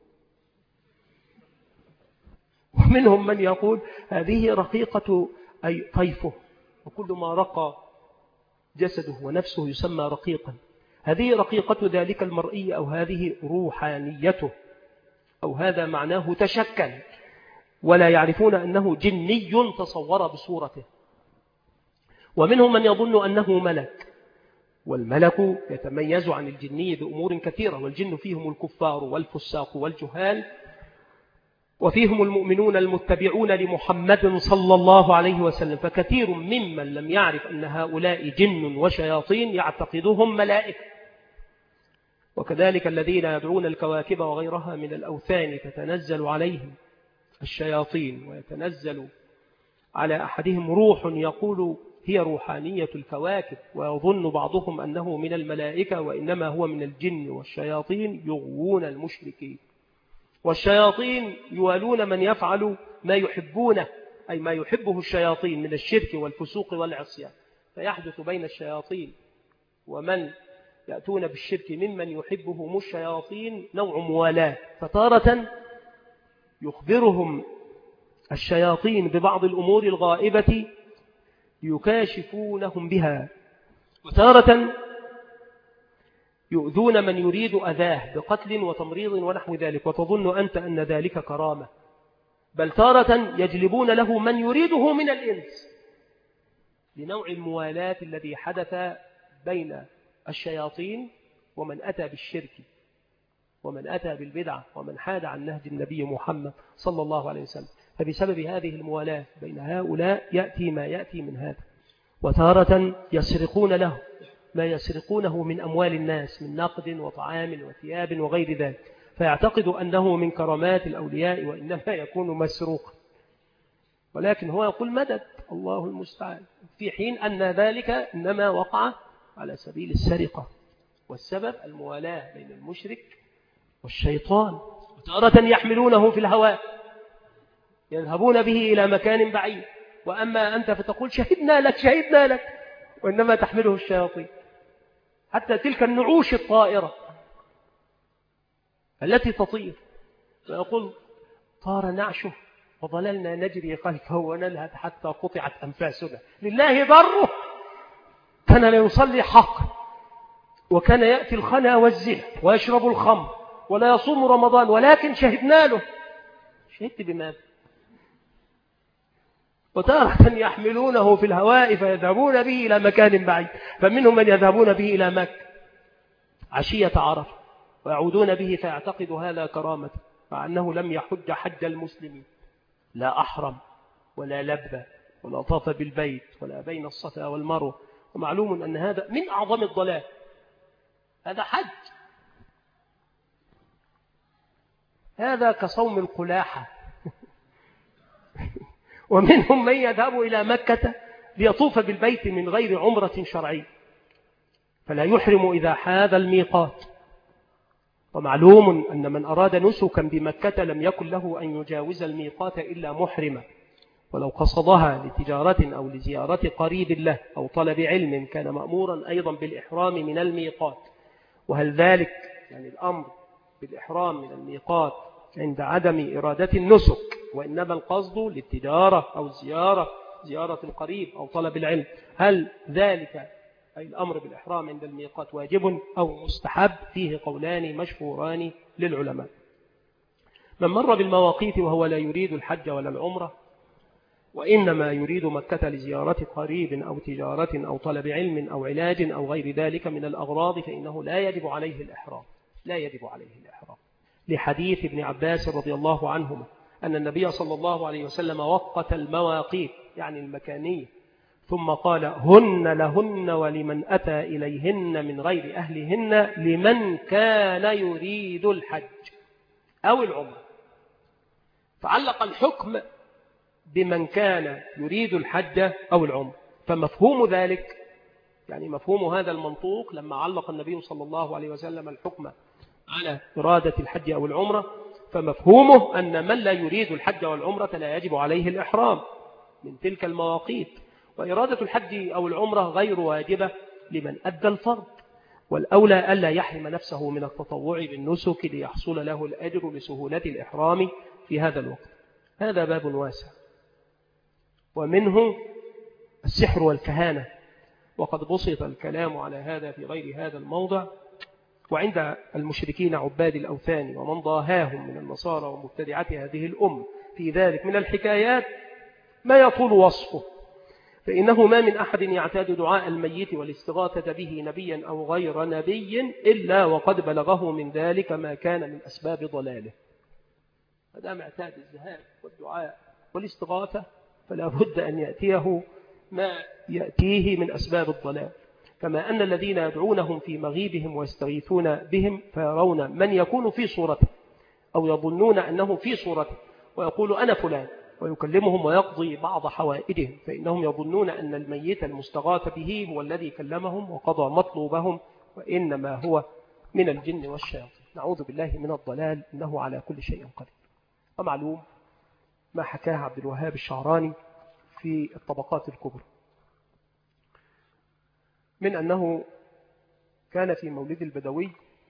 ومنهم من يقول هذه رقيقة أي طيفه، وكل ما رقى جسده ونفسه يسمى رقيقا. هذه رقيقة ذلك المرئي، أو هذه روحانيته، أو هذا معناه تشكل، ولا يعرفون أنه جني تصور بصورته. ومنهم من يظن أنه ملك، والملك يتميز عن الجني بأمور كثيرة، والجن فيهم الكفار والفساق والجهال، وفيهم المؤمنون المتبعون لمحمد صلى الله عليه وسلم. فكثير ممن لم يعرف أن هؤلاء جن وشياطين يعتقدهم ملائكة. وكذلك الذين يدعون الكواكب وغيرها من الأوثان تتنزل عليهم الشياطين، ويتنزل على أحدهم روح يقول هي روحانية الكواكب، ويظن بعضهم أنه من الملائكة وإنما هو من الجن، والشياطين يغوون المشركين، والشياطين يوالون من يفعل ما يحبونه، أي ما يحبه الشياطين من الشرك والفسوق والعصيان. فيحدث بين الشياطين ومن يأتون بالشرك ممن يحبهم الشياطين نوع موالاة، فتارة يخبرهم الشياطين ببعض الأمور الغائبة يكاشفونهم بها، وتارة يؤذون من يريد أذاه بقتل وتمريض ونحو ذلك، وتظن أنت أن ذلك كرامة. بل تارة يجلبون له من يريده من الإنس، لنوع الموالاة الذي حدث بين الشياطين ومن أتى بالشرك ومن أتى بالبدعة ومن حاد عن نهج النبي محمد صلى الله عليه وسلم. فبسبب هذه الموالاة بين هؤلاء يأتي ما يأتي من هذا. وتارة يسرقون له ما يسرقونه من أموال الناس من نقد وطعام وثياب وغير ذلك، فيعتقد أنه من كرامات الأولياء وإنما يكون مسروقا، ولكن هو يقول مدد الله المستعان، في حين أن ذلك إنما وقع على سبيل السرقة، والسبب الموالاة بين المشرك والشيطان. وتارة يحملونه في الهواء يذهبون به إلى مكان بعيد، وأما أنت فتقول شهدنا لك شهدنا لك، وإنما تحمله الشياطين. حتى تلك النعوش الطائرة التي تطير، ويقول طار نعشه وظللنا نجري خلفه ونلهث حتى قطعت أنفاسنا. لله ضره، كان لا يصلي حق، وكان يأتي الخنا والزنا ويشرب الخمر ولا يصوم رمضان، ولكن شهدنا له. شهدت بماذا؟ وتارة يحملونه في الهواء فيذهبون به إلى مكان بعيد، فمنهم من يذهبون به إلى مكة عشية عرفة ويعودون به فيعتقد هذا كرامة، مع أنه لم يحج حج المسلمين، لا أحرم ولا لبى ولا طاف بالبيت ولا بين الصفا والمروة. ومعلوم أن هذا من أعظم الضلال، هذا حج، هذا كصوم القلاحة. ومنهم من يذهب إلى مكة ليطوف بالبيت من غير عمرة شرعية، فلا يحرم إذا حاذ الميقات. ومعلوم أن من أراد نسكا بمكة لم يكن له أن يجاوز الميقات إلا محرما، ولو قصدها لتجارة أو لزيارة قريب له أو طلب علم كان مأمورا أيضا بالإحرام من الميقات. وهل ذلك يعني الأمر بالإحرام من الميقات عند عدم إرادة النسك، وإنما القصد للتجارة أو الزيارة، زيارة القريب أو طلب العلم، هل ذلك أي الأمر بالإحرام عند الميقات واجب أو مستحب؟ فيه قولان مشهوران للعلماء. من مر بالمواقيت وهو لا يريد الحج ولا العمرة وإنما يريد مكة لزيارة قريب أو تجارة أو طلب علم أو علاج أو غير ذلك من الأغراض فإنه لا يجب عليه الإحرام، لا يجب عليه الإحرام لحديث ابن عباس رضي الله عنهما أن النبي صلى الله عليه وسلم وقت المواقيت يعني المكانية ثم قال هن لهن ولمن أتى إليهن من غير أهلهن لمن كان يريد الحج أو العمرة، فعلق الحكم بمن كان يريد الحج أو العمرة. فمفهوم ذلك يعني مفهوم هذا المنطوق لما علق النبي صلى الله عليه وسلم الحكم على إرادة الحج أو العمرة، فمفهومه أن من لا يريد الحج والعمرة لا يجب عليه الإحرام من تلك المواقيت، وإرادة الحج أو العمرة غير واجبة لمن أدى الفرض، والأولى ألا يحرم نفسه من التطوع بالنسك ليحصل له الأجر لسهولة الإحرام في هذا الوقت. هذا باب واسع، ومنه السحر والكهانة، وقد بسط الكلام على هذا في غير هذا الموضع. وعند المشركين عباد الأوثان ومن ضاهاهم من النصارى ومبتدعة هذه الأمة في ذلك من الحكايات ما يطول وصفه، فإنه ما من أحد يعتاد دعاء الميت والاستغاثة به نبيا أو غير نبي إلا وقد بلغه من ذلك ما كان من أسباب ضلاله. هذا معتاد الذهاب والدعاء والاستغاثة فلا بد أن يأتيه ما يأتيه من أسباب الضلال، كما أن الذين يدعونهم في مغيبهم ويستغيثون بهم فيرون من يكون في صورته أو يظنون أنه في صورته ويقول أنا فلان ويكلمهم ويقضي بعض حوائجهم، فإنهم يظنون أن الميت المستغاث به هو الذي كلمهم وقضى مطلوبهم، وإنما هو من الجن والشياطين. نعوذ بالله من الضلال، إنه على كل شيء قدير. ومعلوم ما حكاه عبد الوهاب الشعراني في الطبقات الكبرى من أنه كان في مولد البدوي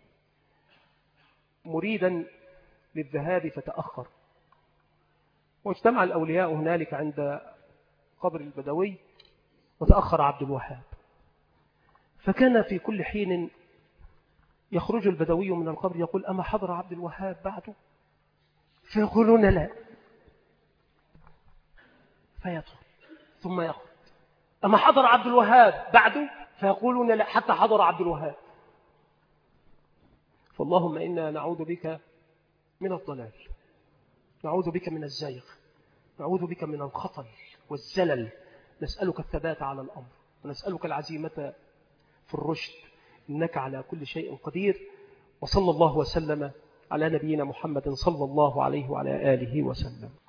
مريدا للذهاب فتأخر، واجتمع الأولياء هنالك عند قبر البدوي وتأخر عبد الوهاب، فكان في كل حين يخرج البدوي من القبر يقول أما حضر عبد الوهاب بعده؟ فيقولون لا، فيدخل ثم يخرج أما حضر عبد الوهاب بعده؟ فيقولون لا حتى حضر عبد الوهاب. فاللهم إنا نعوذ بك من الضلال، نعوذ بك من الزيغ، نعوذ بك من الخطل والزلل، نسألك الثبات على الأمر ونسألك العزيمة في الرشد، إنك على كل شيء قدير. وصلى الله وسلم على نبينا محمد صلى الله عليه وعلى آله وسلم.